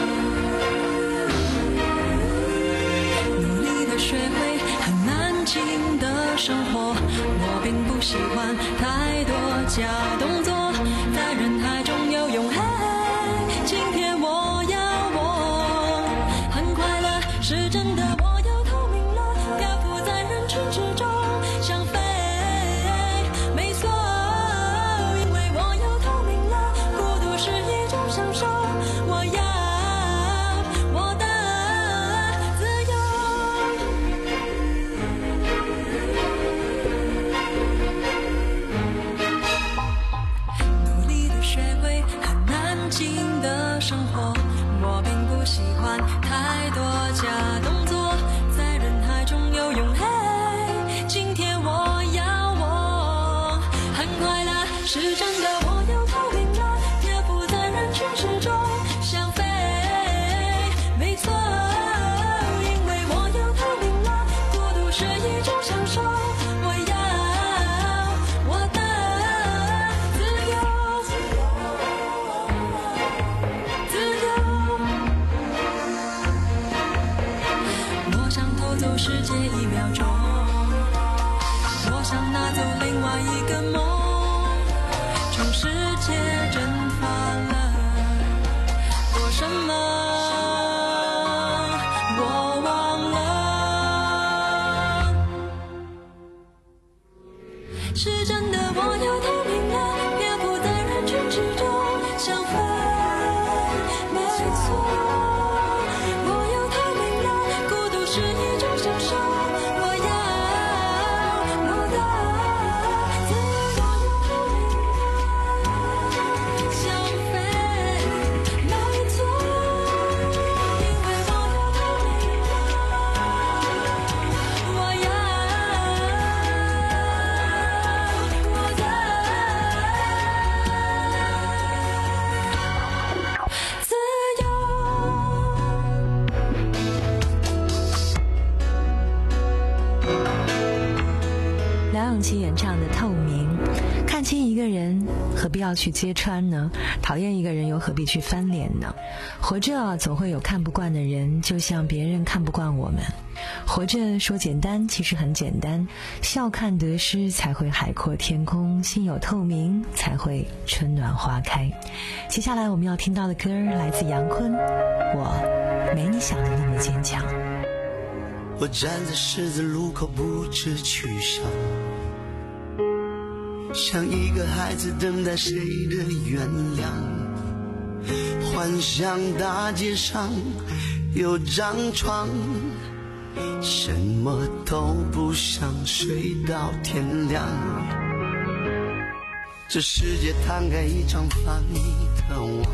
努力的学会很安静的生活，我并不喜欢太多假动作，在人海中有永恒。今天我要我很快乐，是真的，我要透明了，漂浮在人群之中，想飞，没错，因为我要透明了，孤独是一种享受，我要我的自由，努力的学会很安静的生活，我并不喜欢太多假动作，在人海中有永黑。今天我要我很快乐，是真的，我要透明了，漂浮在人群之中，想飞，没错，因为我要透明了，孤独是一种享受，我要我的自由。我想偷走世界一秒钟，我想拿走另外一个梦，从世界蒸发了多什么，我忘了，是真的，我要透明了，漂浮在人群之中，想飞，没错，我要透明了，孤独是一种享受，我要我的自由，想飞，没错，因为我要透明了，我要我的自由。 梁咏琪演唱的《透明》，看清一个人何必要去揭穿呢？讨厌一个人又何必去翻脸呢？活着啊，总会有看不惯的人，就像别人看不惯我们。活着说简单，其实很简单。笑看得失，才会海阔天空；心有透明，才会春暖花开。接下来我们要听到的歌来自杨坤，我没你想的那么坚强。 我站在十字路口不知去向，像一个孩子等待谁的原谅，幻想大街上有张床，什么都不想，睡到天亮。这世界摊开一张繁密的网，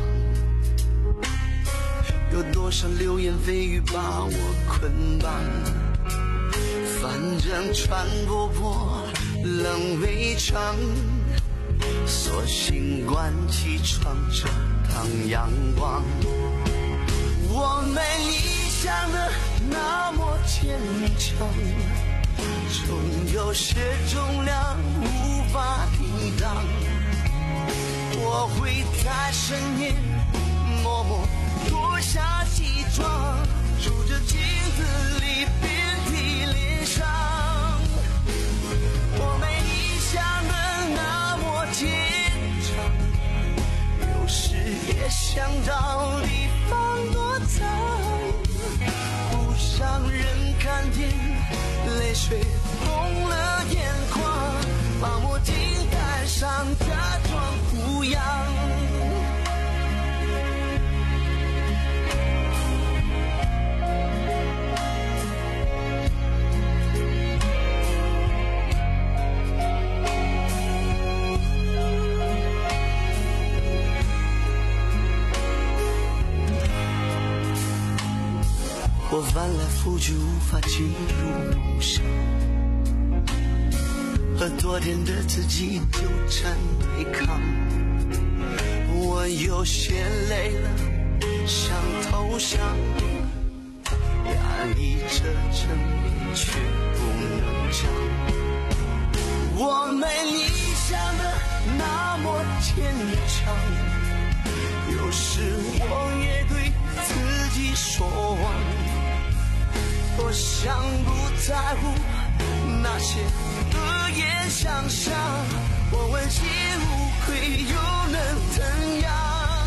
有多少流言蜚语把我捆绑，反正穿不破冷围墙，索性关起窗遮挡阳光。我没你想的那么坚强，总有些重量无法抵挡，我会在深夜默默脱下西装，数着镜子里遍体鳞伤。我没你想的那么坚强，有时也想找地方躲藏，不想人看见泪水红了眼眶，把墨镜戴上，假装不痒。我翻来覆去无法进入梦乡， 和昨天的自己纠缠对抗。我有些累了，想投降，压抑着争议却不能讲。我没你想的那么坚强，有时我也对自己说谎，多想不在乎那些恶言相向，我问心无愧又能怎样？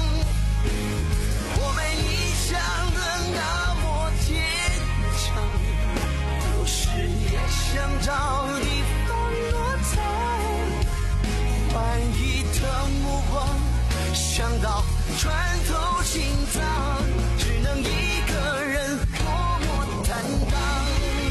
我没你想的那么坚强，有时也想找地方躲藏，怀疑的目光想到穿透心脏，只能一个人默默担当。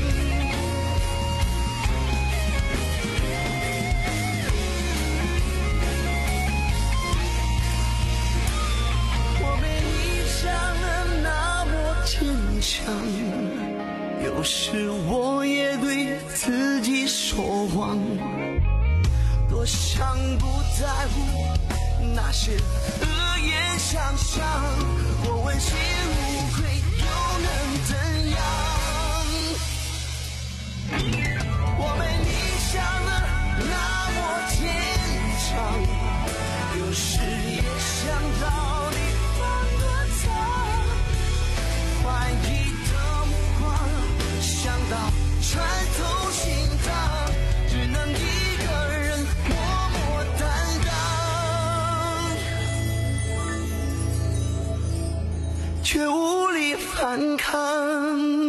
我没你想的那么坚强，有时我也对自己说谎，多想不在乎那些恶言相向，我问心无愧又能怎样？我没你想的那么坚强，有时也想找地方躲藏，怀疑的目光想到穿透心脏，只能一个人默默担当，却无力反抗。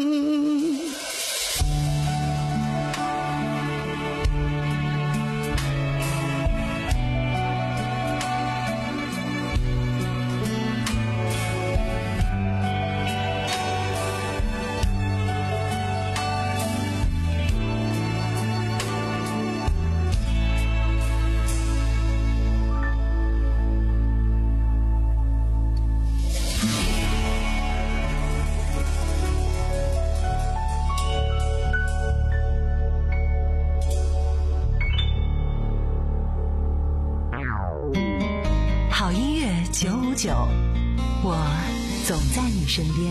好音乐九五九，我总在你身边。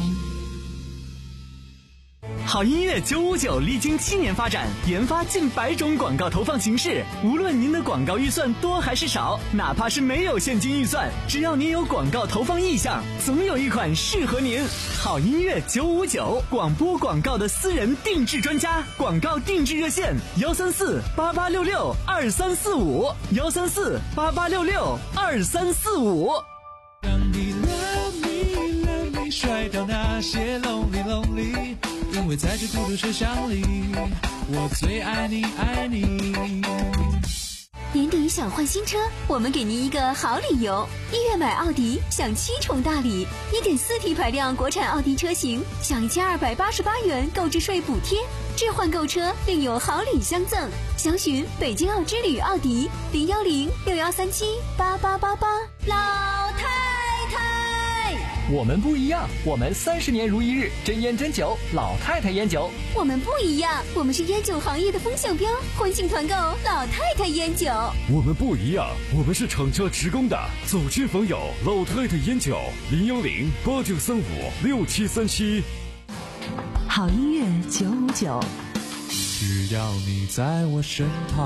好音乐九五九历经七年发展，研发近百种广告投放形式。无论您的广告预算多还是少，哪怕是没有现金预算，只要您有广告投放意向，总有一款适合您。好音乐九五九，广播广告的私人定制专家，广告定制热线：幺三四八八六六二三四五，幺三四八八六六二三四五。 让你 love me love me 甩掉那些 lonely lonely， 因为在这孤独车厢里，我最爱你爱你。 年底想换新车，我们给您一个好理由。一月买奥迪享七重大礼， 一点四 T 排量国产奥迪车型享一千二百八十八元购置税补贴，置换购车另有好礼相赠。详询北京奥之旅奥迪零幺零六幺三七八八八八。老太太， 我们不一样，我们三十年如一日，真烟真酒，老太太烟酒。 我们不一样，我们是烟酒行业的风向标，欢庆团购老太太烟酒。 我们不一样，我们是厂家职工的，走亲访友，老太太烟酒，零幺零八九三五六七三七。 好音乐九五九， 只要你在我身旁。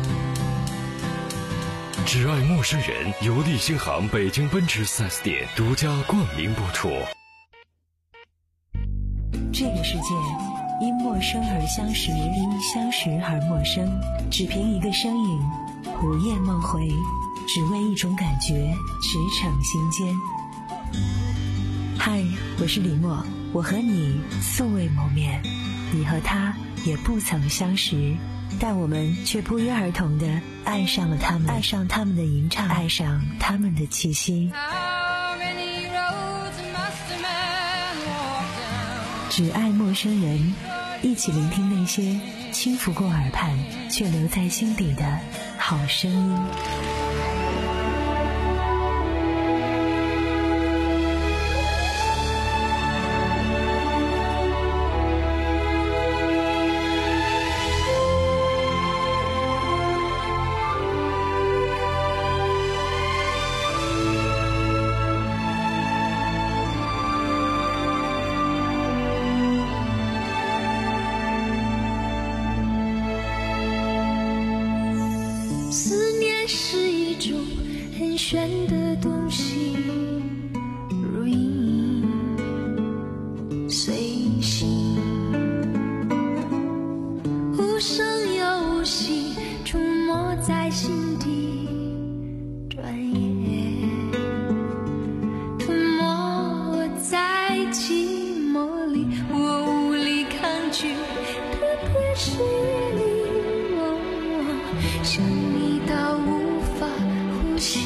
只爱陌生人，由利星行北京奔驰 四 S 店独家冠名播出。 这个世界因陌生而相识，因相识而陌生。只凭一个身影，午夜梦回，只为一种感觉，驰骋心间。嗨，我是李默，我和你素未谋面，你和他也不曾相识，但我们却不约而同地爱上了他们，爱上他们的吟唱，爱上他们的气息。只爱陌生人，一起聆听那些轻拂过耳畔却留在心底的好声音。 是一种很玄的东西，如影影随形，无声又无息，出没在心底，转眼吞没在寂寞里，我无力抗拒，特别是夜里，我想你到无法呼吸，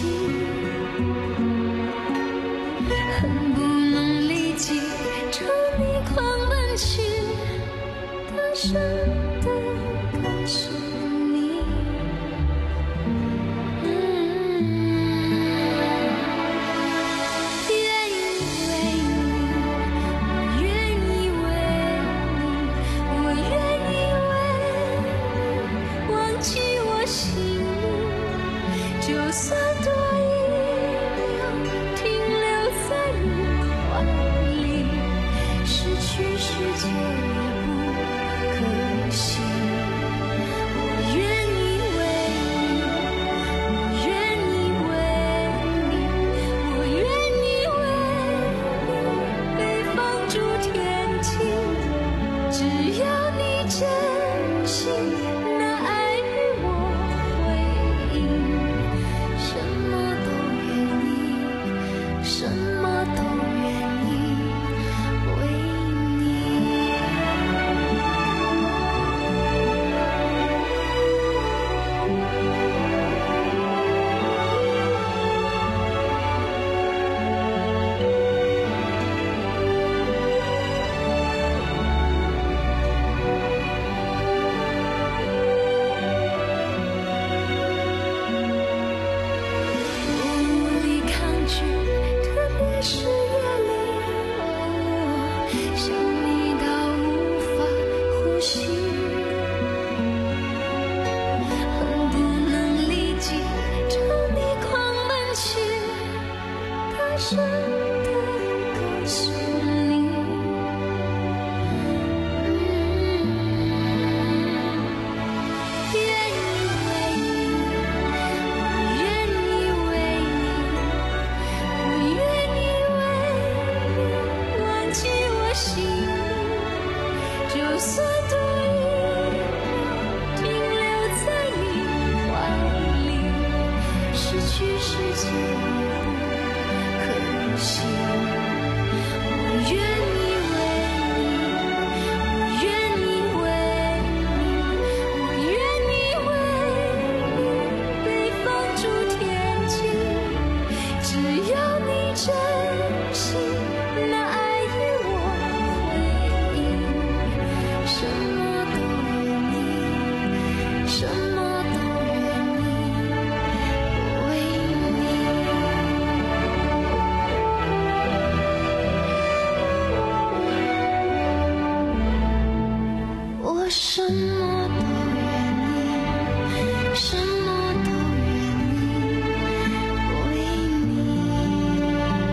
很不能理解，朝你狂奔去，大声地告诉你，嗯，愿意为你，我愿意为你，我愿意为你忘记我心里，就算多一秒停留在你怀里，失去世界也不可惜。我愿意为你，我愿意为你，我愿意为你被放逐天际，只要你真心那爱与我回应，什么都愿意，什么都愿意为你。我无力抗拒，特别是夜里，我想你到无法呼吸，很不能理解，朝你狂奔去，大声地告诉你，嗯，愿意为你，我愿意为你，我愿意为你忘记我心里，就算多一秒停留在你怀里，失去世界也不可惜。我愿意为你，我愿意为你，我愿意为你被放逐天际，只要你真心那爱与我回应，什么都愿意，什么都愿意为你。我什么都愿意，什么都愿意为你。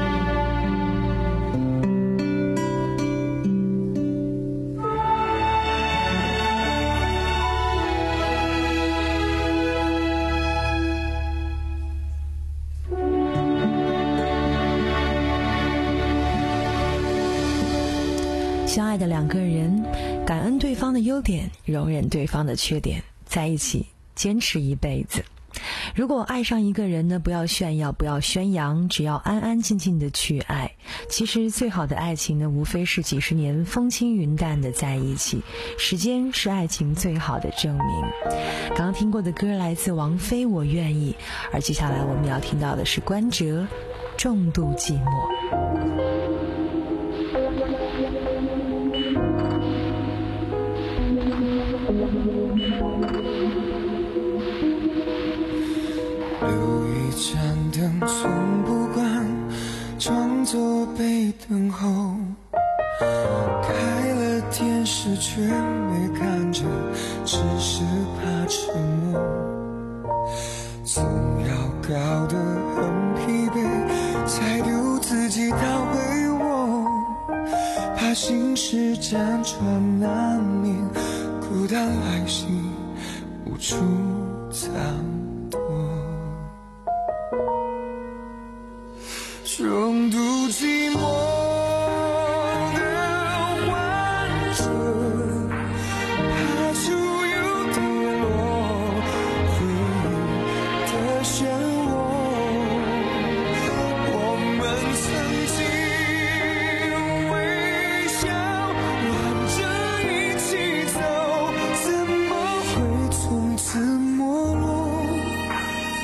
相爱的两个人，感恩对方的优点，容忍对方的缺点，在一起坚持一辈子。如果爱上一个人呢，不要炫耀，不要宣扬，只要安安静静的去爱。其实最好的爱情呢，无非是几十年风轻云淡的在一起，时间是爱情最好的证明。刚刚听过的歌来自王菲《我愿意》，而接下来我们要听到的是关喆《重度寂寞》。 留一盏灯从不关，装作被等候，开了电视却没看见，只是怕沉默，总要搞得很疲惫才丢自己到回我，怕心事辗转难眠，孤单来袭无处藏躲。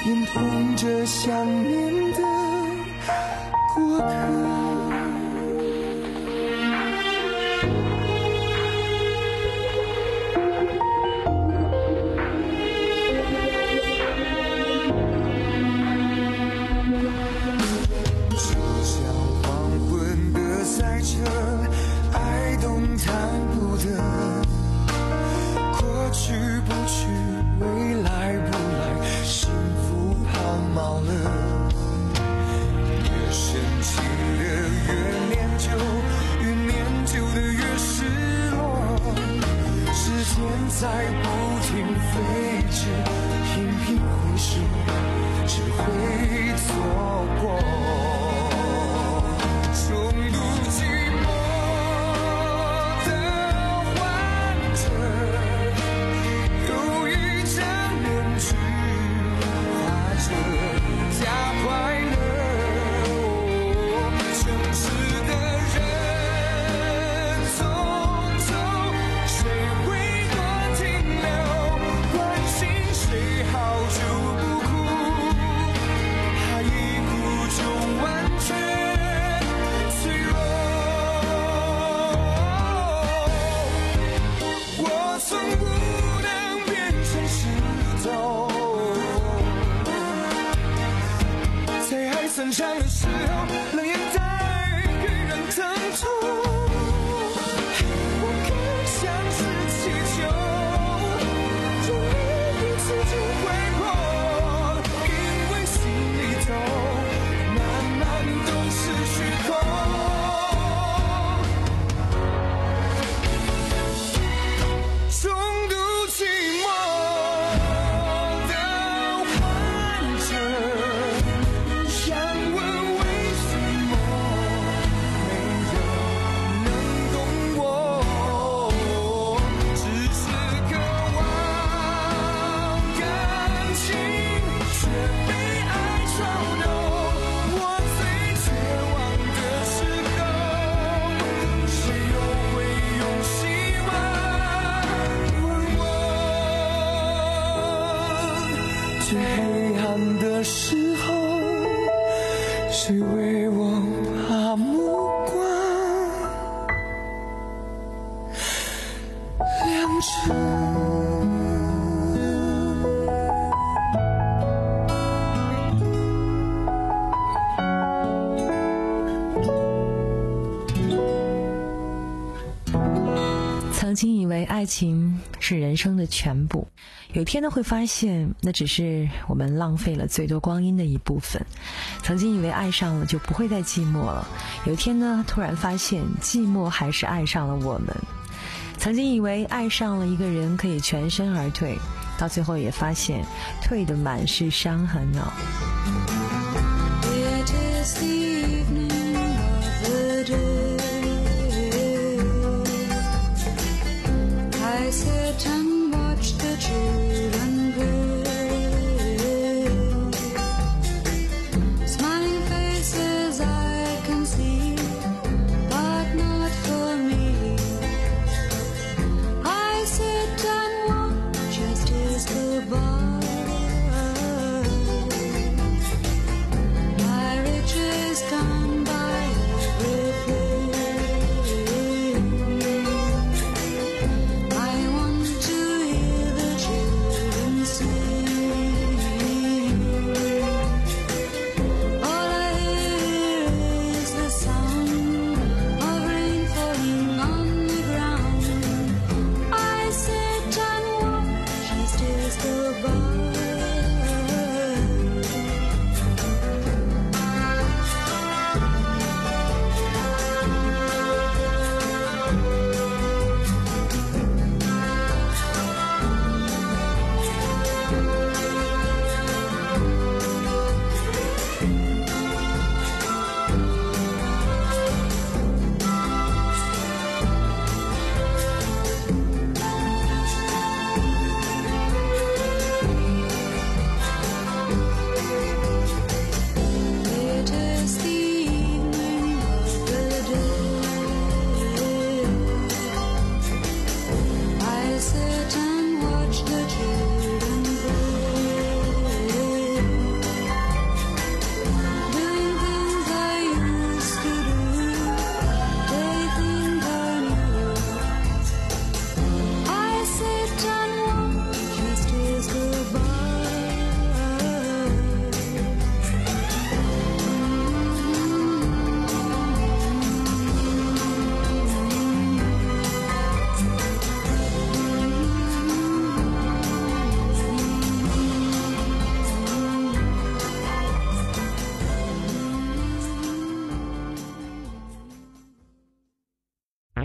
眼痛着想念的过客。在不停飞驰，频频回首，只会错过。重度寂寞的患者，有一张面具画着假快乐。城市的人匆匆，谁会谁好久不哭，他一哭就完全脆弱。我曾无能变成石头，在爱散场的时候，冷眼带给人疼痛。我更像是气球，自己挥霍，因为心里头慢慢都是虚空。重度寂寞的患者，想问为什么没人能懂我，只是渴望却被爱嘲弄。我最绝望的时候，谁又会用希望问我？最黑暗的时候，谁为我把目光亮着？ 曾经以为爱情是人生的全部，有一天呢会发现那只是我们浪费了最多光阴的一部分。曾经以为爱上了就不会再寂寞了，有一天呢突然发现寂寞还是爱上了我们。曾经以为爱上了一个人可以全身而退，到最后也发现退得满是伤痕哦。 It is the evening of the day. I sit and watch the children play. Smiling faces I can see, but not for me. I sit and watch as days go by.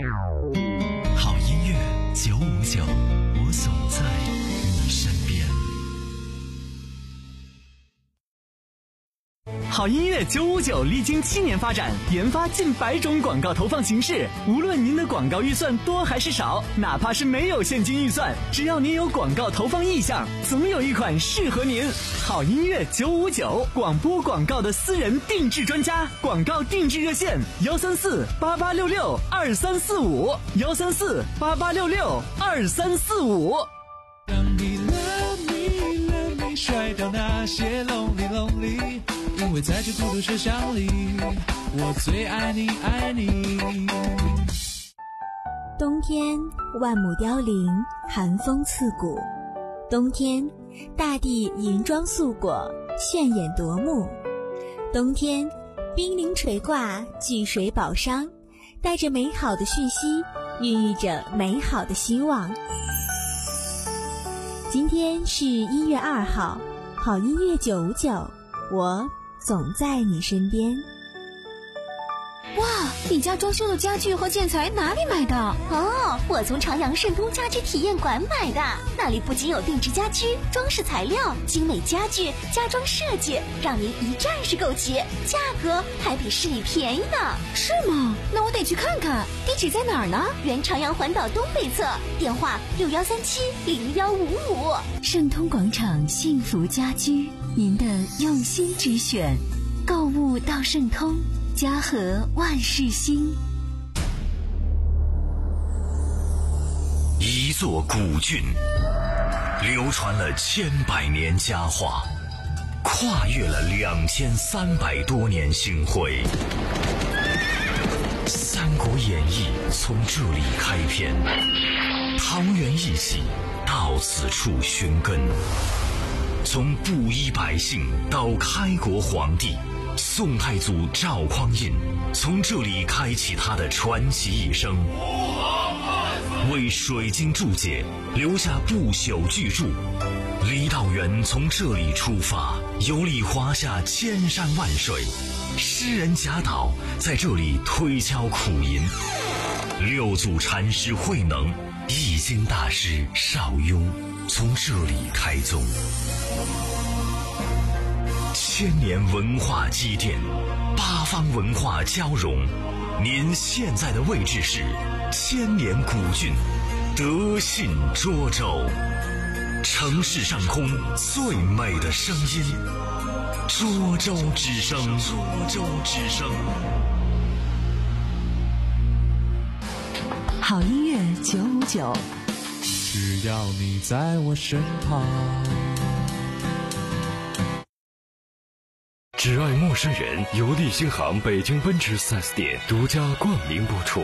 好音乐九五九，我总在你身边。 好音乐九五九历经七年发展，研发近百种广告投放形式。无论您的广告预算多还是少，哪怕是没有现金预算，只要您有广告投放意向，总有一款适合您。好音乐九五九，广播广告的私人定制专家，广告定制热线：幺三四八八六六二三四五，幺三四八八六六二三四五。 让你 love me love me 甩掉那些 lonely lonely， 因为在这孤独车厢里，我最爱你爱你。 冬天万亩凋零，寒风刺骨；冬天大地银装素裹，炫眼夺目；冬天冰凌垂挂，聚水宝商，带着美好的讯息，孕育着美好的希望。今天是一月二号，好音乐九五九，我总在你身边。 哇，你家装修的家具和建材哪里买的？哦，我从朝阳盛通家居体验馆买的。那里不仅有定制家居、装饰材料、精美家具、家装设计，让您一站式购齐，价格还比市里便宜呢。是吗？那我得去看看。地址在哪儿呢？原朝阳环岛东北侧，电话六幺三七零幺五五。 盛通广场幸福家居，您的用心之选。购物到盛通，家和万事兴。 一座古郡，流传了千百年佳话，跨越了两千三百多年星辉。《三国演义》从这里开篇，桃园一起到此处寻根。从布衣百姓到开国皇帝，宋太祖赵匡胤从这里开启他的传奇一生，为水晶注解留下不朽巨著。李道元从这里出发，游历华夏千山万水，诗人贾岛在这里推敲苦吟，六祖禅师慧能、易经大师邵雍从这里开宗。千年文化积淀，八方文化交融。您现在的位置是千年古郡德信涿州，城市上空最美的声音，涿州之声。涿州之声。 好音乐九五九， 只要你在我身旁。 只爱陌生人，由利星行北京奔驰 四 S 店独家冠名播出。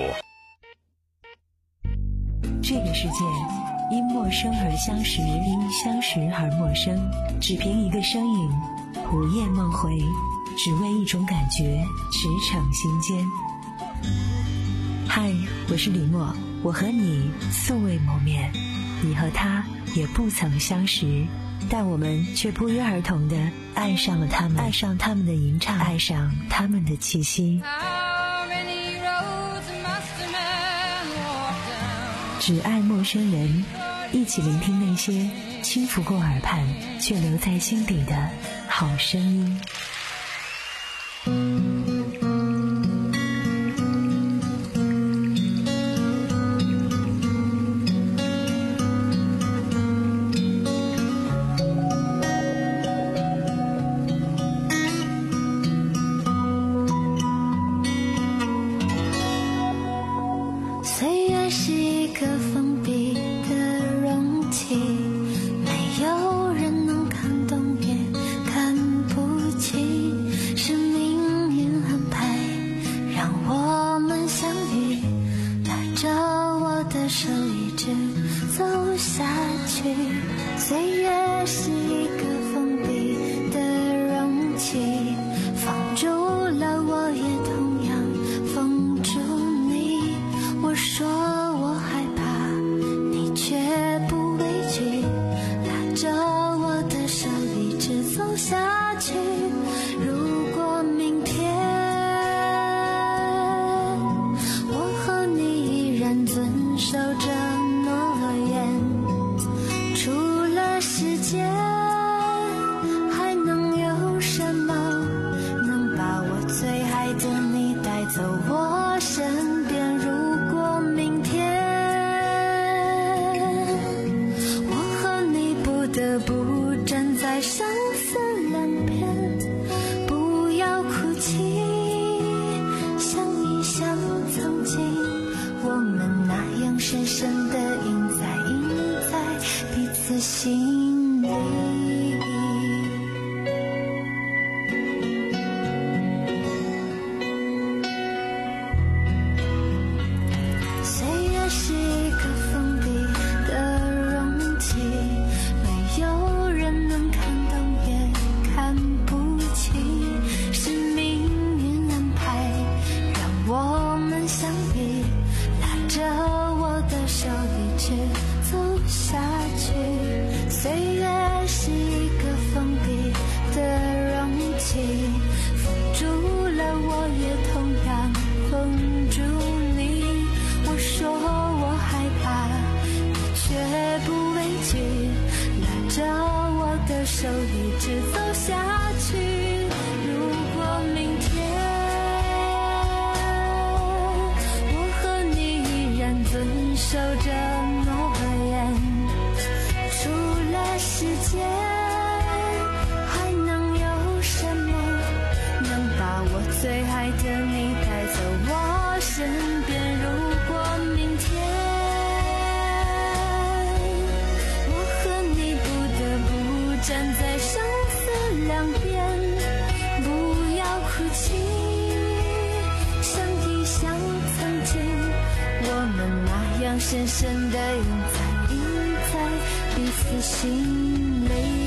这个世界因陌生而相识，因相识而陌生。只凭一个身影，午夜梦回，只为一种感觉，驰骋心间。嗨，我是李默，我和你素未谋面，你和他也不曾相识，但我们却不约而同地爱上了他们，爱上他们的吟唱，爱上他们的气息。只爱陌生人，一起聆听那些轻拂过耳畔却留在心底的好声音。 岁月是一个封闭的容器，没有人能看懂也看不清。 最爱的你带走我身边。如果明天我和你不得不站在生死两边，不要哭泣，上帝像曾经我们那样深深地印在印在彼此心里。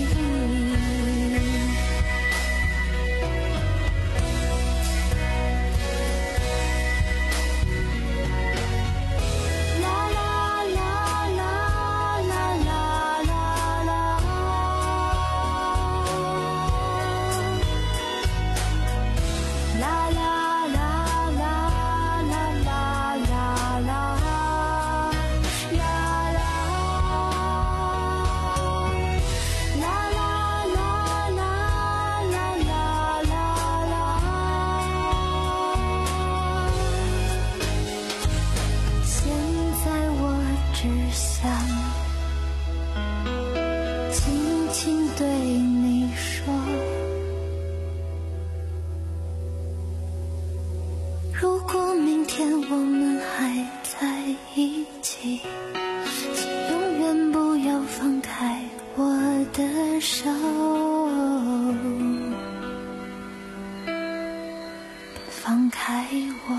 放开我。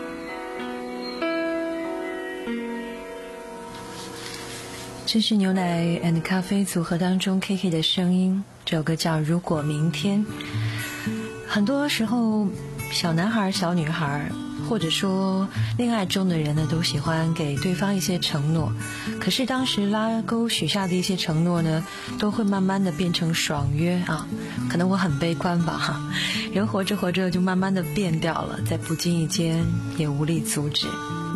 这是牛奶 and 咖啡组合当中 K K 的声音，这首歌叫《如果明天》。很多时候小男孩小女孩或者说恋爱中的人呢，都喜欢给对方一些承诺，可是当时拉钩许下的一些承诺呢，都会慢慢的变成爽约啊。可能我很悲观吧哈，人活着活着就慢慢的变掉了，在不经意间也无力阻止。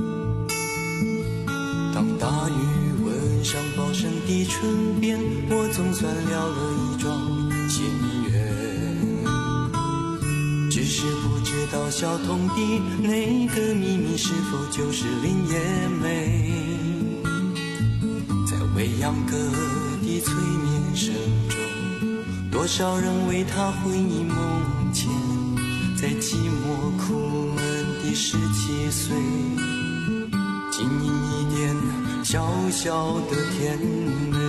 当大雨吻上茂盛的唇边，我总算了了一桩心愿，只是不知道小童的那个秘密是否就是林叶梅，在未央歌的催眠声中，多少人为他回忆梦见，在寂寞苦闷的十七岁，经营一点小小的甜美。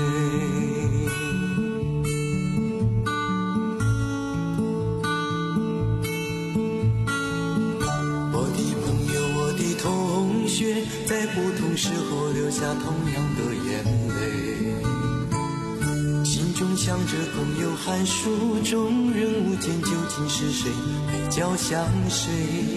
我的朋友，我的同学，在不同时候流下同样的眼泪，心中想着朋友函数中人物间究竟是谁比较像谁，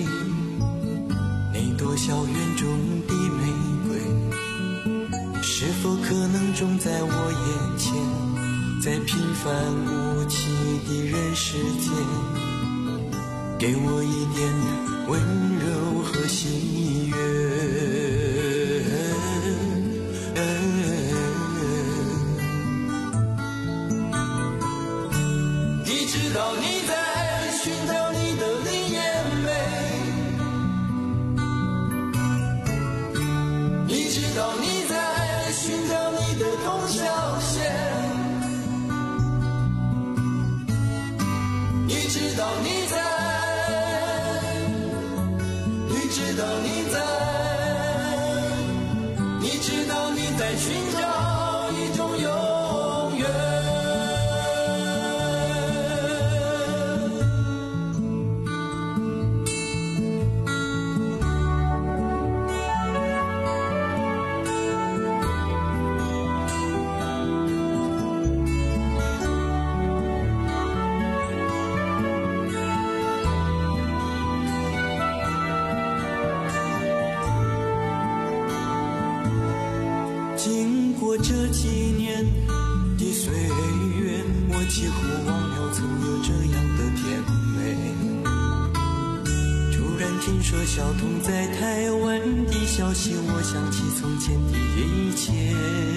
那朵校园中的玫瑰是否可能种在我眼前，在平凡无奇的人世间，给我一点温柔和喜悦。你知道你在寻找你的林叶梅，你知道你在寻找你的董小贤，你知道你在，你知道你在，你知道你在寻找一种永远。经过这几年的岁月，我几乎忘了曾有这样的甜美。突然听说小童在台湾的消息，我想起从前的一切。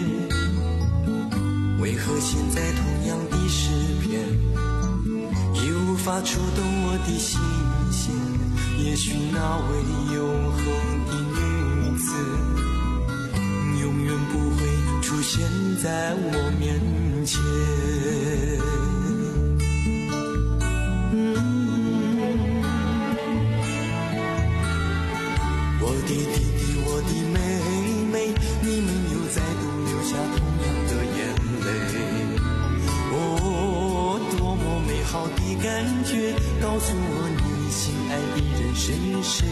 为何现在同样的诗篇，已无法触动我的心弦？也许那位永恒的女子永远不会出现在我面前。嗯的感觉，告诉我你心爱的人是谁。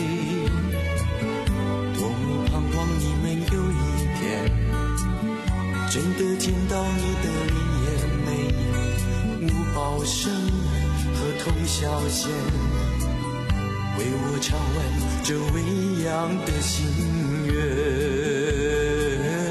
多么盼望你们有一天真的见到你的林叶眉，无宝声和童小弦，为我唱完这未央的心愿。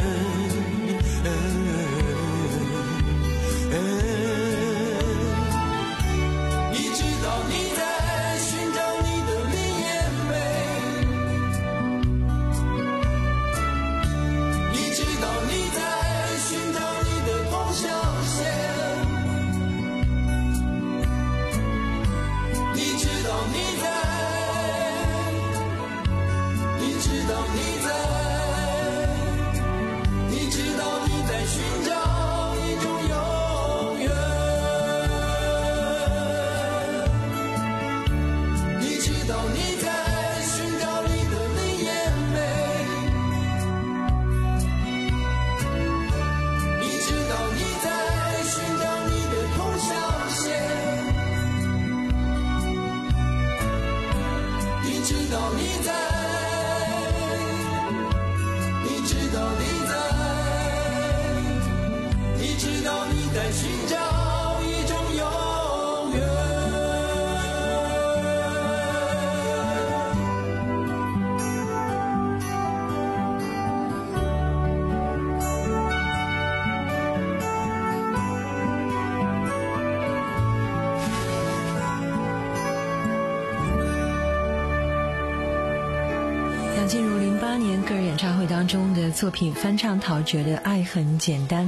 进入零八年个人演唱会当中的作品翻唱陶喆的《爱很简单》。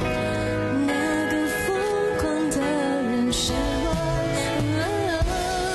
那个疯狂的人是我。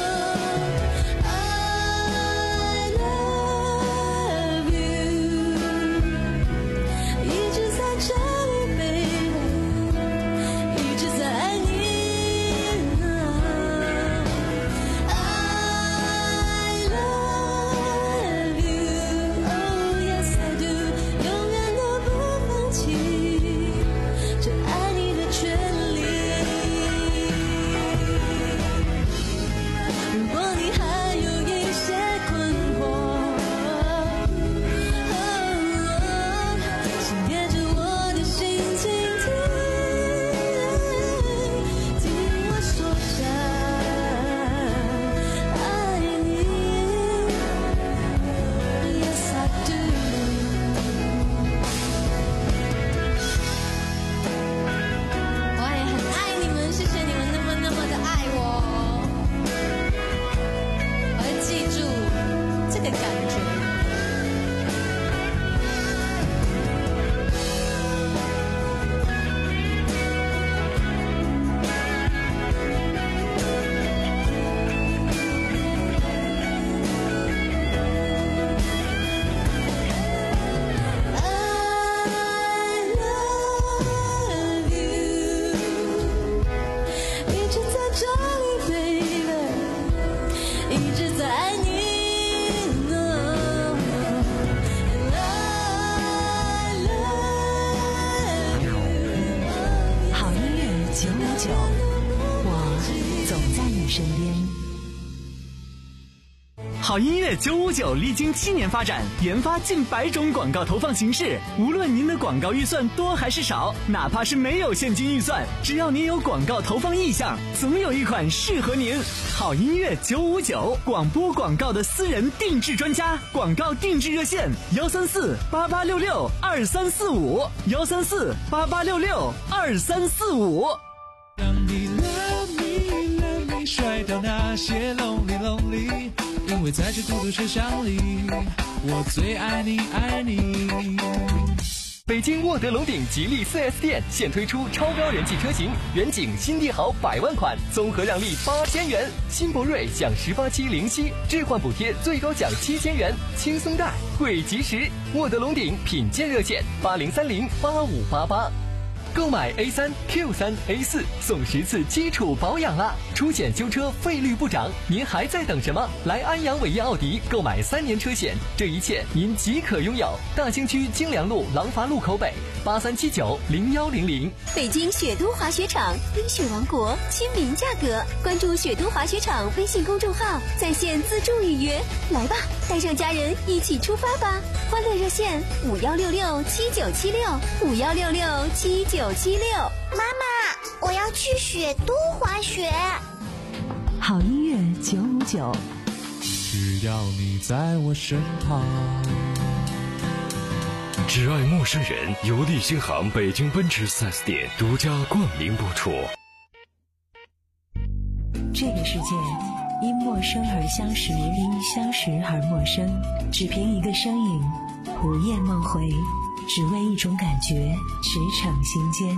总在你身边。 好音乐九五九历经七年发展，研发近百种广告投放形式。无论您的广告预算多还是少，哪怕是没有现金预算，只要您有广告投放意向，总有一款适合您。好音乐九五九，广播广告的私人定制专家，广告定制热线：幺三四八八六六二三四五，幺三四八八六六二三四五。 让你 love me love me 甩掉那些 lonely lonely。因为在这孤独车厢里，我最爱你爱你。 北京沃德龙鼎吉利 四 S 店现推出超高人气车型，远景新帝豪百万款，综合让利八千元；新博瑞享十八期零息，置换补贴最高享七千元，轻松贷，贵及时。沃德龙鼎品鉴热线：八零三零八五八八。购买 A 三 Q 三 A 四送十次基础保养啦！出险修车费率不涨，您还在等什么？来安阳伟业奥迪购买三年车险，这一切您即可拥有。大兴区京良路廊坊路口北，八三七九零幺零零。 北京雪都滑雪场，冰雪王国，亲民价格。关注雪都滑雪场微信公众号，在线自助预约。来吧，带上家人一起出发吧！欢乐热线：五幺六六七九七六五幺六六七九。九七六， 妈妈，我要去雪都滑雪。 好音乐九五九， 只要你在我身旁。 只爱陌生人，由利星航北京奔驰 四 S 店独家冠名播出。 这个世界因陌生而相识，因相识而陌生。只凭一个声音，午夜梦回。只为一种感觉，驰骋心间。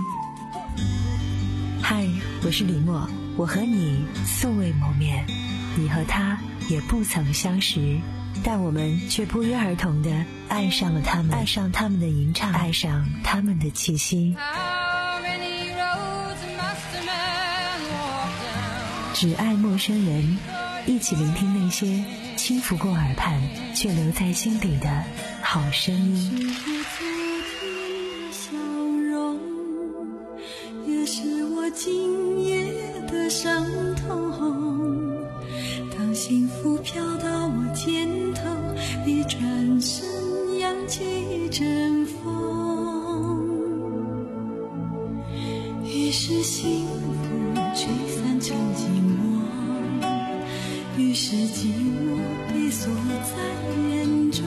嗨，我是李默，我和你素未谋面，你和他也不曾相识，但我们却不约而同地爱上了他们，爱上他们的吟唱，爱上他们的气息。只爱陌生人，一起聆听那些轻拂过耳畔却留在心底的好声音。 今夜的伤痛，当幸福飘到我肩头，别转身扬起一阵风，于是幸福吹散成寂寞，于是寂寞被锁在眼中。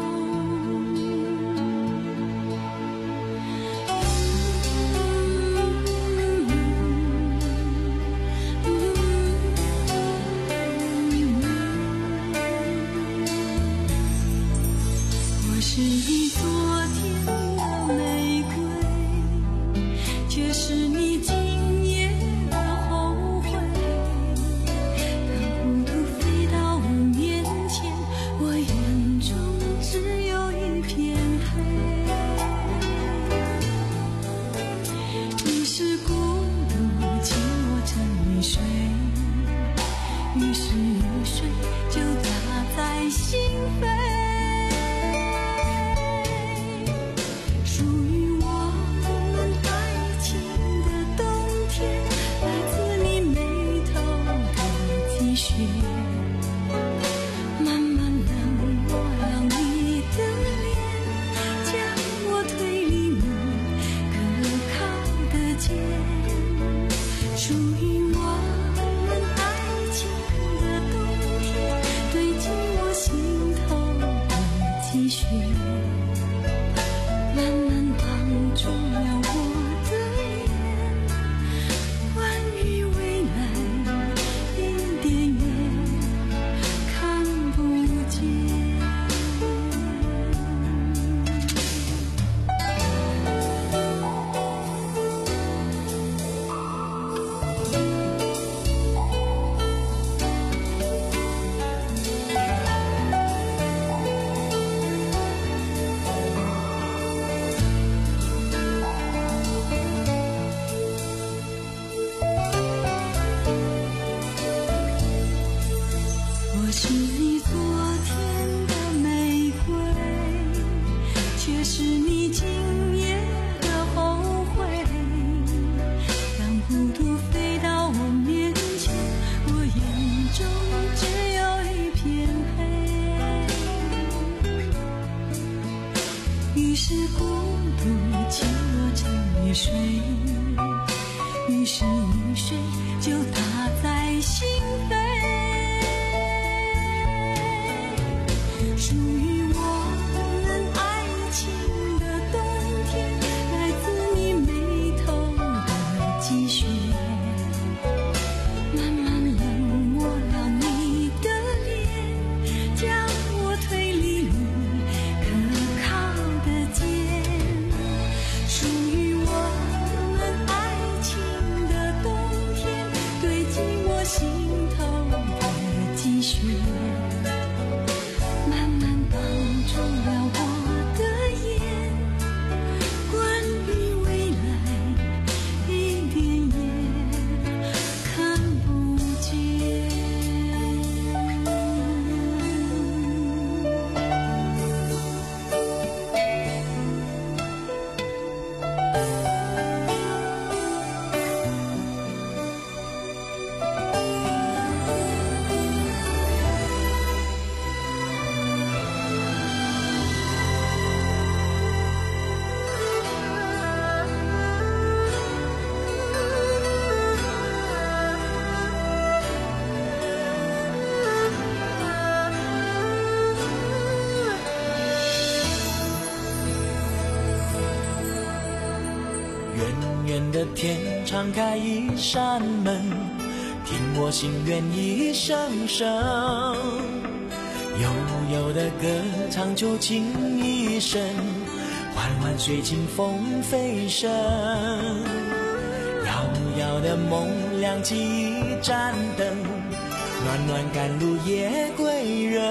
是你昨天的玫瑰，却是你今夜的后悔。当孤独飞到我面前，我眼中只有一片黑。于是孤独侵我成雨水，于是雨水就打在心扉。慢慢冷漠，让你的脸将我推离你可靠的肩，属于我们爱情的冬天，堆进我心头的积雪，慢慢绑住了我的眼，关于未来一点也就打在心扉。属于我们爱情的冬天，来自你眉头的积雪，慢慢冷漠了你的脸，将我推离你可靠的肩。属于我们爱情的冬天，堆积我心头的积雪，慢慢绑住了我的眼，关于未来一点也看不见。 远远的天敞开一扇门，听我心愿一声声，悠悠的歌唱就情一生，缓缓随清风飞升。遥遥的梦亮起一盏灯，暖暖赶路夜归人。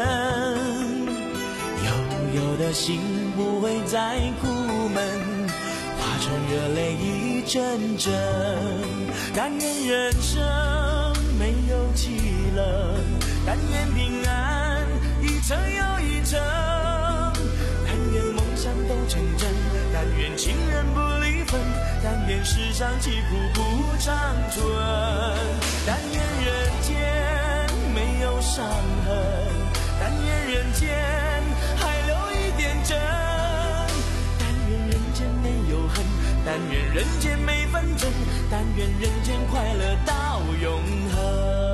悠悠的心不会再苦闷，化成热泪一阵阵。但愿人生没有凄冷，但愿平安一程又一程，但愿梦想都成真，但愿情人不离分，但愿世上疾苦不长存，但愿人间没有伤痕，但愿人间还留一点真，但愿人间没有恨，但愿人间没纷争，但愿人间快乐到永恒。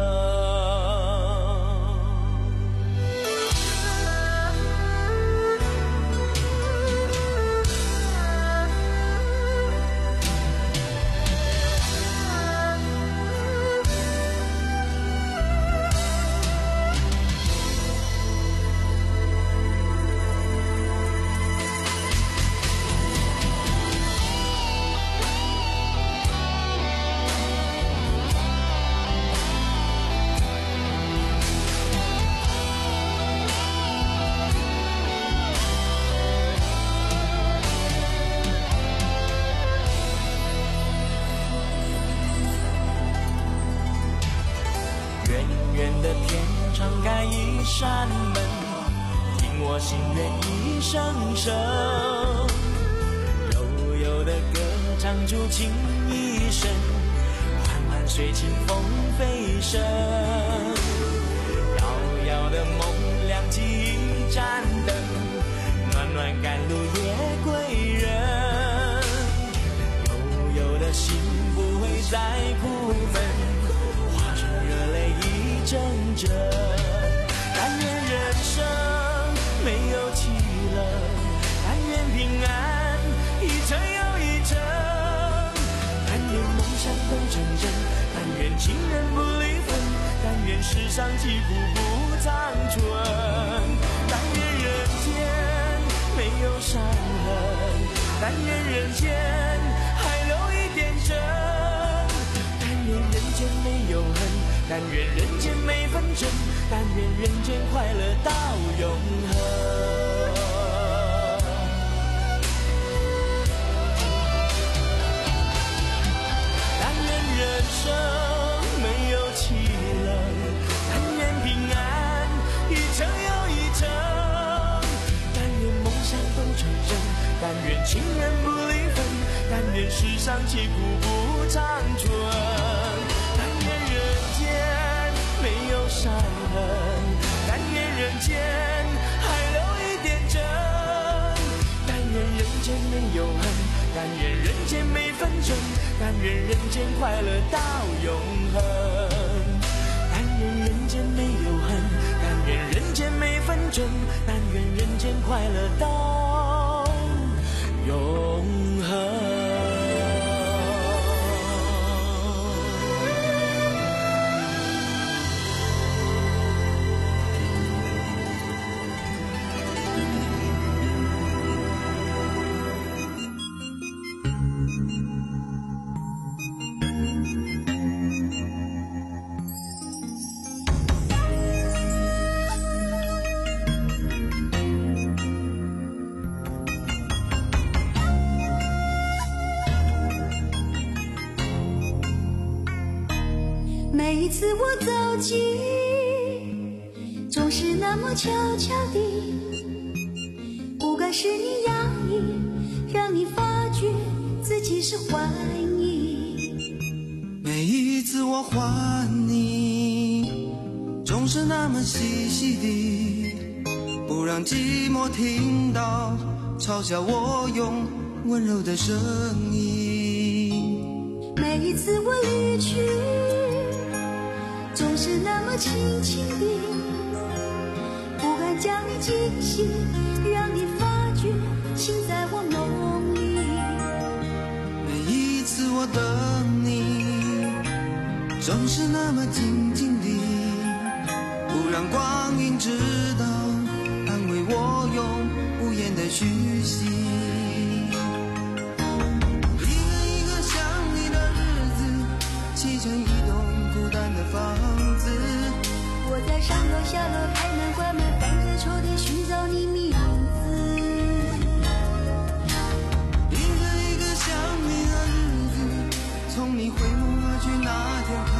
一扇门，听我心愿一声声，悠悠的歌唱出情一生，缓缓随清风飞升。遥遥的梦亮起一盏灯，暖暖赶路夜归人。悠悠的心不会再苦闷，化成热泪一阵阵。但愿人生没有凄冷，但愿平安一程又一程，但愿梦想都成真，但愿情人不离分，但愿世上疾苦不长存，但愿人间没有伤痕，但愿人间还留一点真，但愿人间没有恨，但愿人间没纷争，但愿人间快乐到永恒。但愿人生没有凄冷，但愿平安一程又一程，但愿梦想都成真，但愿情人不离分，但愿世上疾苦不长存，但愿人间没有伤痕，但愿人间还留一点真，但愿人间没有恨，但愿人间没纷争，但愿人间快乐到永恒。 每一次我走近，总是那么悄悄地，不管是你压抑，让你发觉自己是欢迎。 每一次我还你，总是那么细细地，不让寂寞听到嘲笑我用温柔的声音。 每一次我离去，总是那么轻轻地，不敢将你惊醒，让你发觉心在我梦里。 每一次我等你，总是那么静静地，不让光阴知道，安慰我用无言的讯息。一个一个想你的日子，砌成一栋孤单的房子。 我在上楼下楼，开门关门，翻着抽屉寻找你名字。 一个一个想你的日子，从你回眸而去那天